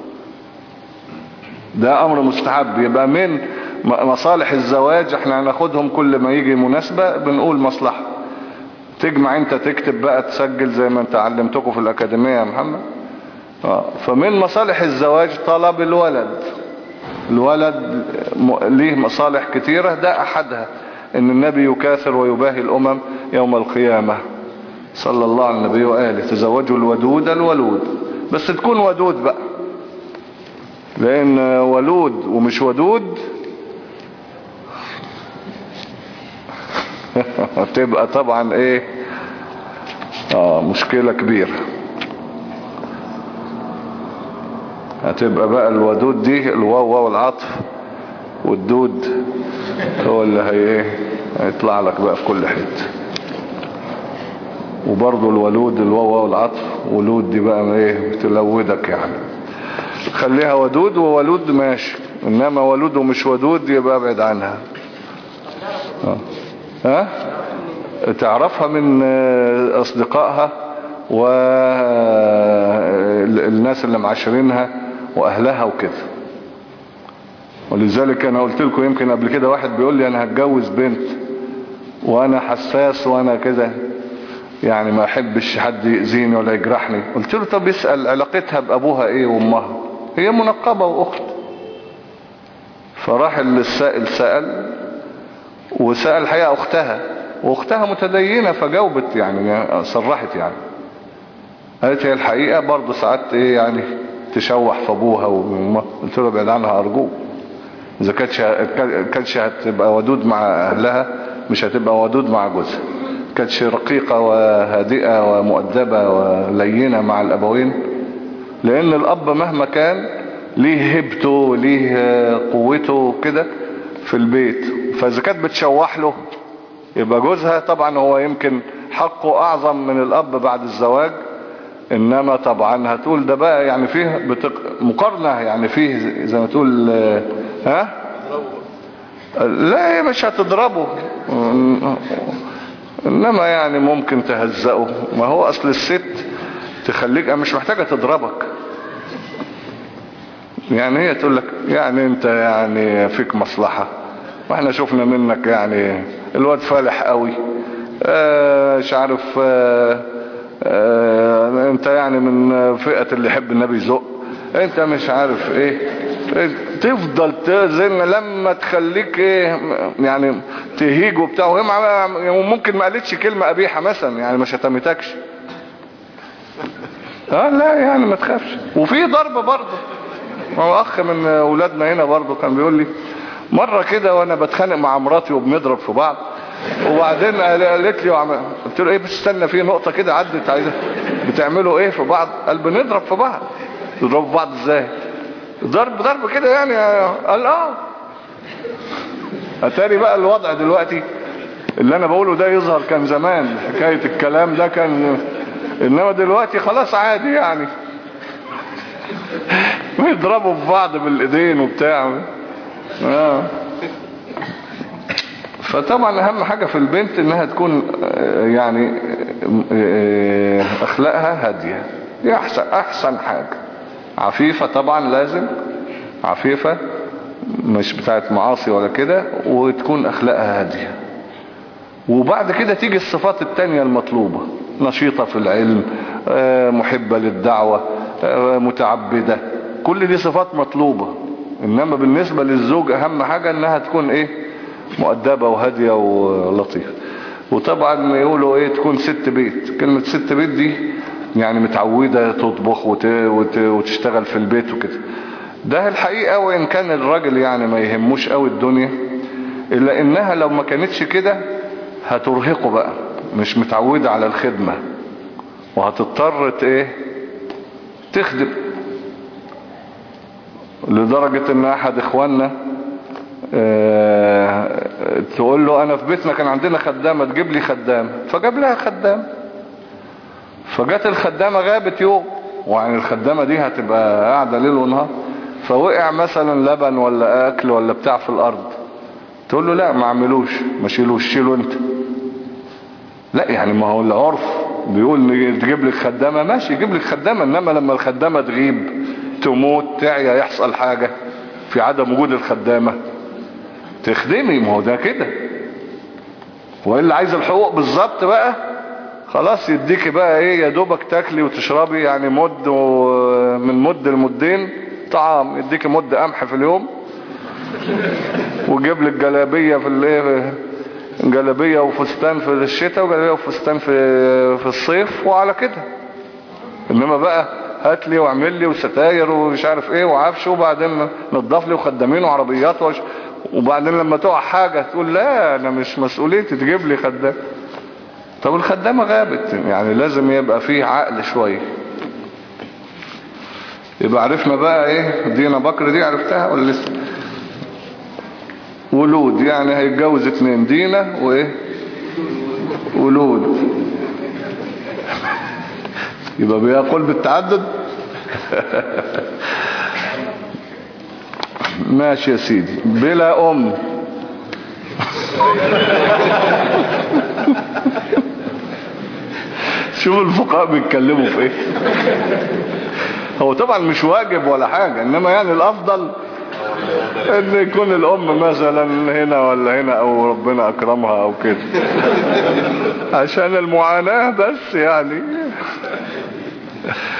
ده أمر مستحب. يبقى من مصالح الزواج احنا هناخدهم كل ما يجي مناسبة بنقول مصلحة. تجمع انت تكتب بقى، تسجل زي ما انت علمتكم في الأكاديمية يا محمد. فمن مصالح الزواج طلب الولد. الولد ليه مصالح كتيرة، ده أحدها ان النبي يكاثر ويباهي الأمم يوم القيامة صلى الله على النبي وآله. تزوجوا الودود الولود، بس تكون ودود بقى، لأن ولود ومش ودود تبقى طبعا ايه اه مشكلة كبيرة. هتبقى بقى الودود دي الواو واو العطف، والدود هو اللي هي ايه هيطلع لك بقى في كل حته. وبرضه الولود الواو واو العطف، ولود دي بقى ايه بتلودك يعني. خليها ودود وولود ماشي، انما ولود ومش ودود يبقى ابعد عنها. ها ها تعرفها من اصدقائها والناس اللي معاشرينها واهلها وكده. ولذلك انا قلت لكم يمكن قبل كده، واحد بيقول لي انا هتجوز بنت وانا حساس وانا كده، يعني ما احبش حد يأذيني ولا يجرحني. قلت له طب يسأل علاقتها بابوها ايه وامها، هي منقبة واخت، فراح السائل سأل وسأل الحقيقة اختها، واختها متدينة فجاوبت يعني صرحت يعني، قالت هي الحقيقة برضه ساعات ايه يعني تشوح في ابوها وما قلت له ابعد عنها ارجوك، اذا كانتش كانتش هتبقى ودود مع اهلها مش هتبقى ودود مع جوزها، كانتش رقيقة وهادئة ومؤدبة ولينة مع الابوين، لان الاب مهما كان ليه هبته وليه قوته كده في البيت، فاذا كانت بتشوح له يبقى جوزها طبعا هو يمكن حقه اعظم من الاب بعد الزواج، انما طبعا هتقول ده بقى يعني فيه بتق... مقارنة يعني فيه زي ما تقول ها لا مش هتضربه، انما يعني ممكن تهزقه، ما هو اصل الست تخليك مش محتاجة تضربك، يعني هي تقول لك يعني انت يعني فيك مصلحة واحنا شفنا منك يعني الواد فالح قوي اه مش عارف اه اه انت يعني من فئة اللي يحب النبي يزق، انت مش عارف ايه، تفضل تزن لما تخليك ايه يعني تهيج وبتاع، وهي ممكن ما قالتش كلمة قبيحة مثلا يعني ما شتمتكش اه لا يعني ما تخافش. وفي ضرب برضه، هو اخ من اولادنا هنا برضه كان بيقول لي مرة كده وانا بتخانق مع مراتي وبنضرب في بعض، وبعدين قالت لي وعمل... قلت له ايه بس استنى في نقطة كده عدت عايزة بتعملوا ايه في بعض؟ قال بنضرب في بعض. تضربوا في بعض ازاي؟ ضرب ضرب كده يعني. قال اه اتاري بقى الوضع دلوقتي اللي انا بقوله ده يظهر كان زمان حكاية الكلام ده كان، انما دلوقتي خلاص عادي يعني يضربوا في بعض بالايدين وبتاع اه. فطبعا اهم حاجة في البنت انها تكون يعني اخلاقها هادية، دي احسن احسن حاجة. عفيفة طبعا لازم، عفيفة مش بتاعت معاصي ولا كده، وتكون اخلاقها هادية. وبعد كده تيجي الصفات التانية المطلوبة، نشيطة في العلم، محبة للدعوة، متعبدة، كل دي صفات مطلوبة. انما بالنسبة للزوج اهم حاجة انها تكون ايه مؤدبة وهادية ولطيفة. وطبعا يقولوا ايه تكون ست بيت، كلمة ست بيت دي يعني متعودة تطبخ وت... وت... وتشتغل في البيت وكده. ده الحقيقة وإن كان الراجل يعني ما يهموش قوي الدنيا، إلا إنها لو ما كانتش كده هترهقه بقى، مش متعودة على الخدمة، وهتضطر ايه تخدم. لدرجة ان احد اخواننا اه تقول له انا في بيتنا كان عندنا خدامة تجيب لي خدام، فجاب لها خدام، فجات الخدامة غابت يوم، ويعني الخدامة دي هتبقى قاعدة ليل ونهار، فوقع مثلا لبن ولا اكل ولا بتاع في الارض، تقول له لا ما عملوش ما شيلوش، شيله انت. لا يعني ما هو العرف بيقول تجيب لك خدامة ماشي يجيب لك خدامة، انما لما الخدامة تغيب تموت تعيا يحصل حاجة في عدم وجود الخدامة تخدمي، ما هو ده كده. وإلا عايز الحقوق بالظبط بقى خلاص يديكي بقى ايه يا دوبك تاكلي وتشربي يعني مد من مد المدين طعام، يديكي مد قمح في اليوم ويجيب لك جلابية في الايه جلابية وفستان في الشتاء وجلابية وفستان في في الصيف وعلى كده. انما بقى هات لي واعمل لي وستاير ومش عارف ايه وعفش وبعدين نضف لي وخدامين وعربيات وش... وبعدين لما تقع حاجة تقول لا انا مش مسؤوليتي تجيب لي خدام. طب الخدامة غابت، يعني لازم يبقى فيه عقل شوية. يبقى عرفنا بقى ايه دينا بكر دي عرفتها ولا لسه؟ ولود يعني هيتجوز اتنين، دينا وايه ولود. يبقى بيقول بالتعدد. ماشي يا سيدي. بلا ام شوف الفقهاء بيتكلموا في ايه. هو طبعا مش واجب ولا حاجة، انما يعني الافضل ان يكون الام مثلا هنا ولا هنا او ربنا اكرمها او كده عشان المعاناة بس يعني.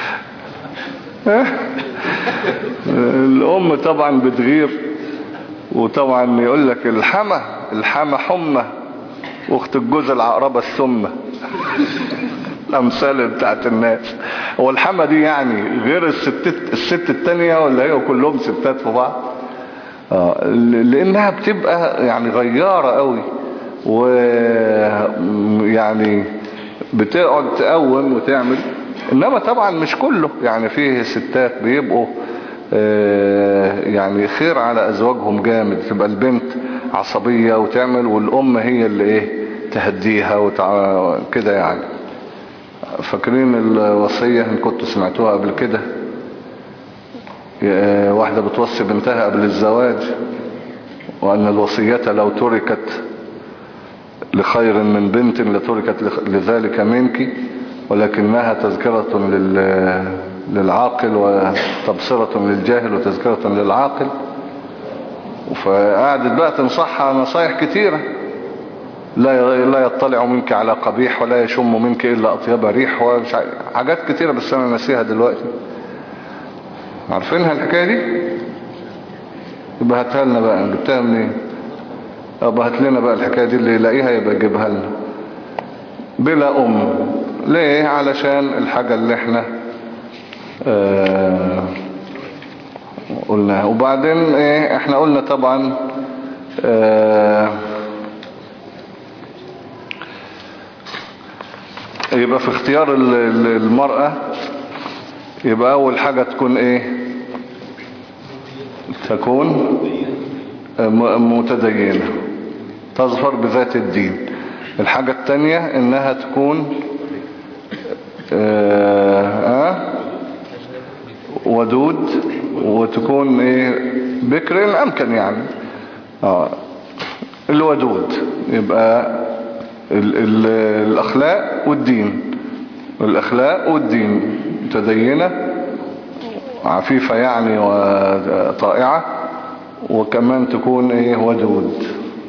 الام طبعا بتغير وطبعا يقول لك الحمى الحمى حمى واخت الجوز العقربة السمة. الامثال بتاعت الناس. هو الحمى دي يعني غير الستات الست التانية ولا هي كلهم ستات في بعض؟ آه لانها بتبقى يعني غيارة قوي، ويعني بتقعد تقوم وتعمل. انما طبعا مش كله، يعني فيه ستات بيبقوا آه يعني خير على ازواجهم جامد، تبقى البنت عصبية وتعمل، والام هي اللي ايه تهديها وتع... كده يعني. فاكرين الوصية ان كنتوا سمعتوها قبل كده؟ واحدة بتوصي بنتها قبل الزواج، وان الوصية لو تركت لخير من بنت لتركت لذلك منك، ولكنها تذكرة للعاقل وتبصرة للجاهل وتذكرة للعاقل. فقعدت بقى تنصحها نصايح كتيرة، لا لا يطلع منك على قبيح ولا يشم منك إلا أطيب ريح، وحاجات كتيرة بس أنا ناسيها دلوقتي. عارفينها الحكاية دي؟ يبقى هاتها لنا بقى، جبتها منين؟ يبقى هات لنا بقى الحكاية دي، اللي يلاقيها يبقى يجيبها لنا. بلا أم ليه؟ علشان الحاجة اللي احنا آه قلناها. وبعدين ايه احنا قلنا طبعا آه يبقى في اختيار المرأة يبقى اول حاجة تكون ايه؟ تكون متدينة، تظفر بذات الدين. الحاجة التانية انها تكون آه آه ودود، وتكون ايه بكر امكن يعني. اه الودود يبقى ال ال الاخلاق والدين، الاخلاق والدين، متدينة عفيفة يعني وطائعة، وكمان تكون ايه ودود.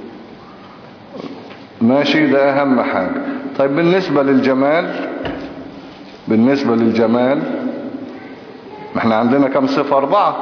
ماشي، ده اهم حاجة. طيب بالنسبة للجمال، بالنسبة للجمال احنا عندنا كم صفة؟ اربعة: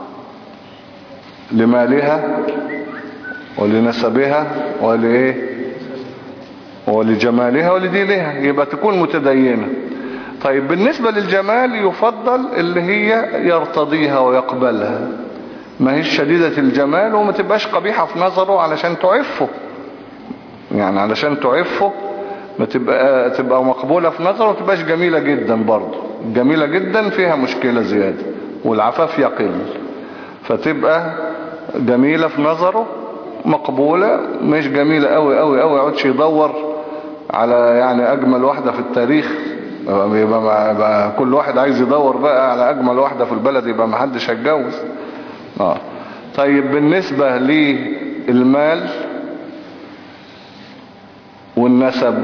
لمالها ولنسبها ولإيه ولجمالها ولدينها، يبقى تكون متدينة. طيب بالنسبة للجمال يفضل اللي هي يرتضيها ويقبلها، ما هيش شديدة الجمال وما تبقاش قبيحة في نظره علشان تعفه، يعني علشان تعفه ما تبقى تبقى مقبولة في نظره، وما تبقاش جميلة جدا برضه. جميلة جدا فيها مشكلة زيادة، والعفاف يقل. فتبقى جميلة في نظره مقبولة، مش جميلة قوي قوي قوي يقعدش يدور على يعني اجمل واحدة في التاريخ، يبقى, يبقى كل واحد عايز يدور بقى على اجمل واحدة في البلد، يبقى ما حدش هيتجوز. اه طيب بالنسبة للمال والنسب،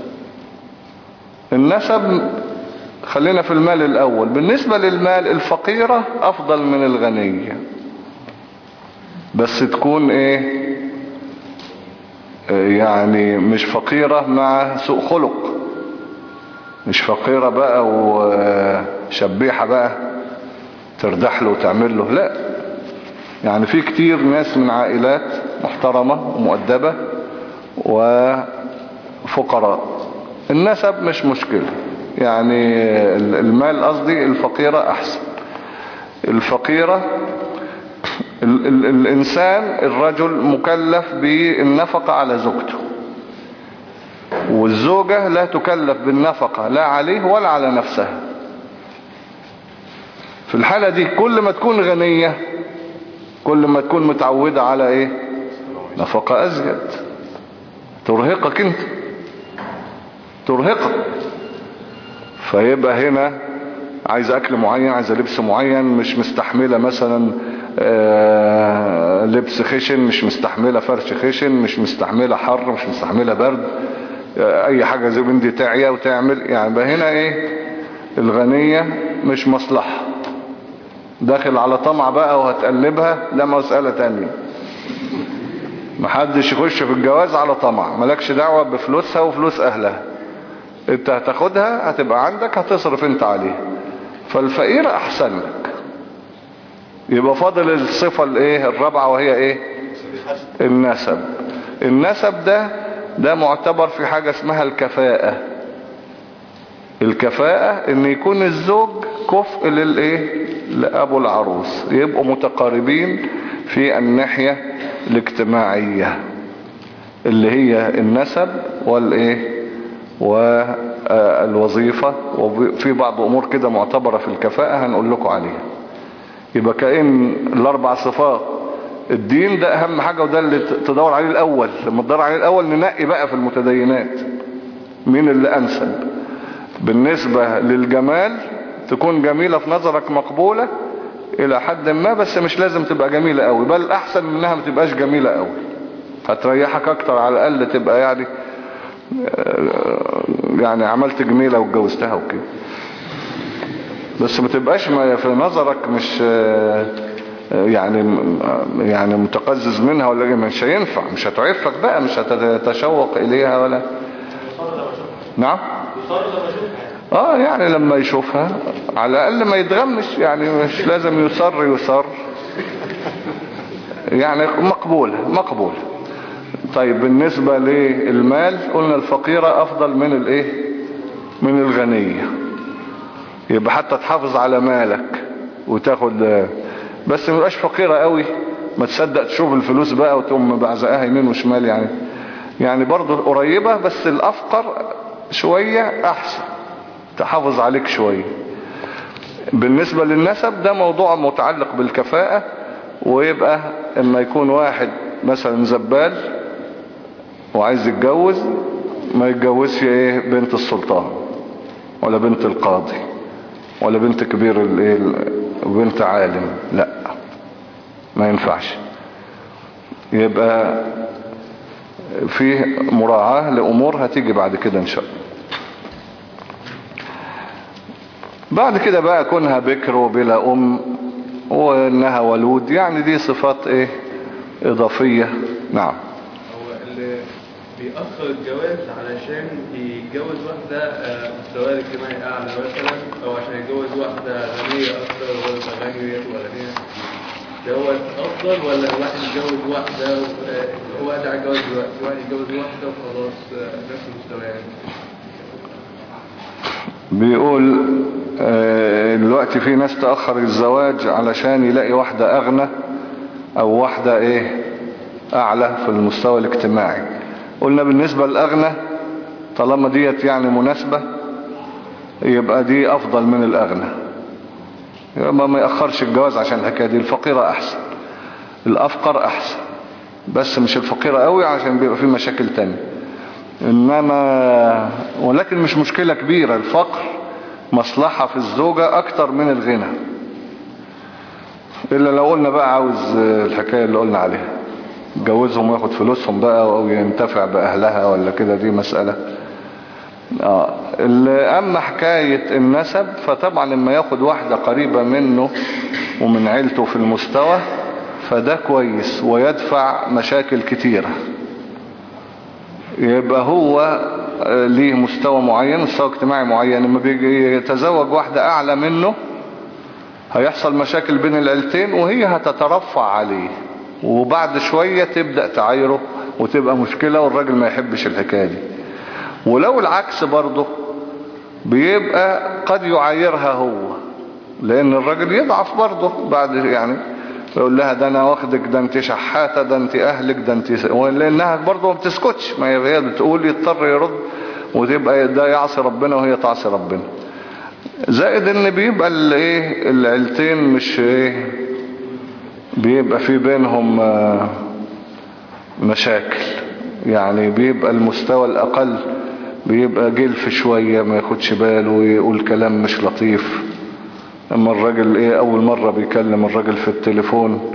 النسب خلينا في المال الاول. بالنسبة للمال الفقيرة افضل من الغنية، بس تكون ايه يعني مش فقيرة مع سوء خلق، مش فقيرة بقى وشبيحة بقى تردح له وتعمل له، لا. يعني في كتير ناس من عائلات محترمة ومؤدبة وفقراء، النسب مش مشكلة. يعني المال قصدي الفقيرة احسن. الفقيرة ال ال الانسان الرجل مكلف بالنفقة على زوجته، والزوجة لا تكلف بالنفقة لا عليه ولا على نفسها. في الحالة دي كل ما تكون غنية كل ما تكون متعودة على ايه؟ نفقة ازيد، ترهقك انت، ترهقك. فيبقى هنا عايز اكل معين، عايز لبس معين، مش مستحملة مثلا آه لبس خشن، مش مستحملة فرش خشن، مش مستحملة حر، مش مستحملة برد، آه اي حاجة زي من دي تعيا وتعمل. يعني بقى هنا ايه؟ الغنية مش مصلحة، داخل على طمع بقى وهتقلبها، ده مسألة تانية. محدش يخش في الجواز على طمع، ملكش دعوة بفلوسها وفلوس اهلها، انت هتاخدها هتبقى عندك، هتصرف انت عليها. فالفقير احسن لك. يبقى فاضل الصفة الايه الرابعة، وهي ايه؟ النسب. النسب ده ده معتبر في حاجة اسمها الكفاءة. الكفاءة ان يكون الزوج كفء للايه لأبو العروس، يبقوا متقاربين في الناحية الاجتماعية اللي هي النسب والايه والوظيفة، وفي بعض امور كده معتبرة في الكفاءة هنقول لكم عليها. يبقى كأن الاربع صفات الدين ده اهم حاجة، وده اللي تدور عليه الاول. لما تدور عليه الاول ننقي بقى في المتدينات مين اللي انسب. بالنسبة للجمال تكون جميلة في نظرك مقبولة الى حد ما، بس مش لازم تبقى جميلة قوي، بل احسن منها ما تبقاش جميلة قوي، هتريحك اكتر على الاقل تبقى يعني يعني عملت جميلة واتجوزتها وكده. بس ما تبقاش في نظرك مش يعني يعني متقزز منها ولا مش هينفع، مش هتعرفك بقى، مش هتتشوق اليها ولا. نعم اه يعني لما يشوفها على الاقل ما يتغمش، يعني مش لازم يصر يصر يعني مقبولة مقبولة. طيب بالنسبة للمال قلنا الفقيرة افضل من الايه من الغنية، يبقى حتى تحافظ على مالك وتاخد، بس ما يبقاش فقيرة قوي ما تصدق تشوف الفلوس بقى وتقوم بعزقها يمين وشمال، يعني يعني برضو قريبة، بس الافقر شوية احسن تحافظ عليك شوية. بالنسبة للنسب ده موضوع متعلق بالكفاءة، ويبقى اما يكون واحد مثلا زبال وعايز يتجوز ما يتجوزش ايه بنت السلطان ولا بنت القاضي ولا بنت كبير الايه بنت عالم، لا ما ينفعش. يبقى فيه مراعاة لأمور هتيجي بعد كده إن شاء الله. بعد كده بقى كونها بكر وبلا أم وإنها ولود، يعني دي صفات إيه إضافية. نعم. هو اللي بيأخر الجواز علشان يتجوز واحدة مستواها الاجتماعي أعلى مثلا، أو عشان يتجوز واحدة غنية أكتر ولا غنية ولا غنية، ده هو أفضل ولا الواحد يتجوز واحدة هو قاعد على الجواز دلوقتي، واحد يتجوز واحدة وخلاص نفس المستوى يعني؟ بيقول دلوقتي في ناس تأخر الزواج علشان يلاقي واحدة أغنى أو واحدة إيه أعلى في المستوى الاجتماعي. قلنا بالنسبة للأغنى طالما ديت يعني مناسبة يبقى دي أفضل من الأغنى، يبقى ما يأخرش الجواز عشان الحكاية دي. الفقيرة أحسن، الأفقر أحسن، بس مش الفقيرة قوي عشان بيبقى فيه مشاكل تانية. إنما ولكن مش مشكلة كبيرة، الفقر مصلحة في الزوجة أكتر من الغنى، إلا لو قلنا بقى عاوز الحكاية اللي قلنا عليها يتجوزهم وياخد فلوسهم بقى أو ينتفع بأهلها ولا كده، دي مسألة. آه. أما حكاية النسب فطبعا لما ياخد واحدة قريبة منه ومن عيلته في المستوى فده كويس ويدفع مشاكل كتيرة. يبقى هو ليه مستوى معين، مستوى اجتماعي معين، لما بيجي يتزوج واحدة أعلى منه هيحصل مشاكل بين العيلتين وهي هتترفع عليه، وبعد شوية تبدأ تعايره وتبقى مشكلة والراجل ما يحبش الحكاية دي. ولو العكس برضه بيبقى قد يعايرها هو، لأن الراجل يضعف برضه بعد يعني يقول لها ده أنا واخدك، ده أنت شحاتة، ده أنت أهلك، ده أنت س... لأنها برضه ما بتسكتش، ما هي بتقول يضطر يرد، وتبقى ده يعصي ربنا وهي تعصي ربنا. زائد ان بيبقى الايه العيلتين مش ايه بيبقى في بينهم مشاكل، يعني بيبقى المستوى الاقل بيبقى جلف شوية ما ياخدش باله ويقول كلام مش لطيف. اما الراجل ايه اول مرة بيكلم الراجل في التليفون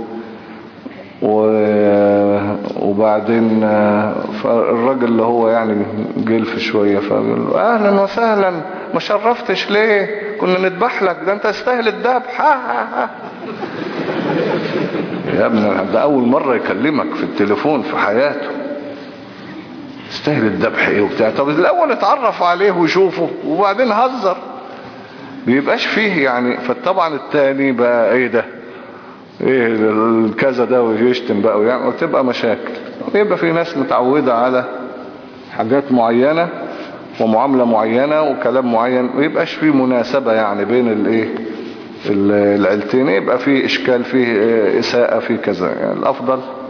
وبعدين فالراجل اللي هو يعني جلف شوية فقال له اهلا وسهلا ما شرفتش ليه، كنا نذبح لك، ده انت تستاهل الذبح. يا ابني ده اول مرة يكلمك في التليفون في حياته، تستاهل الذبح ايه وبتاع. طب الاول اتعرف عليه ويشوفه وبعدين هزر، بيبقاش فيه يعني. فطبعا التاني بقى ايه ده ايه الكذا ده ويشتم بقى ويعمل، وتبقى مشاكل. ويبقى في ناس متعودة على حاجات معينة ومعاملة معينة وكلام معين، ويبقاش في مناسبة يعني بين الايه العيلتين، يبقى في اشكال، فيه اساءة، في كذا. يعني الافضل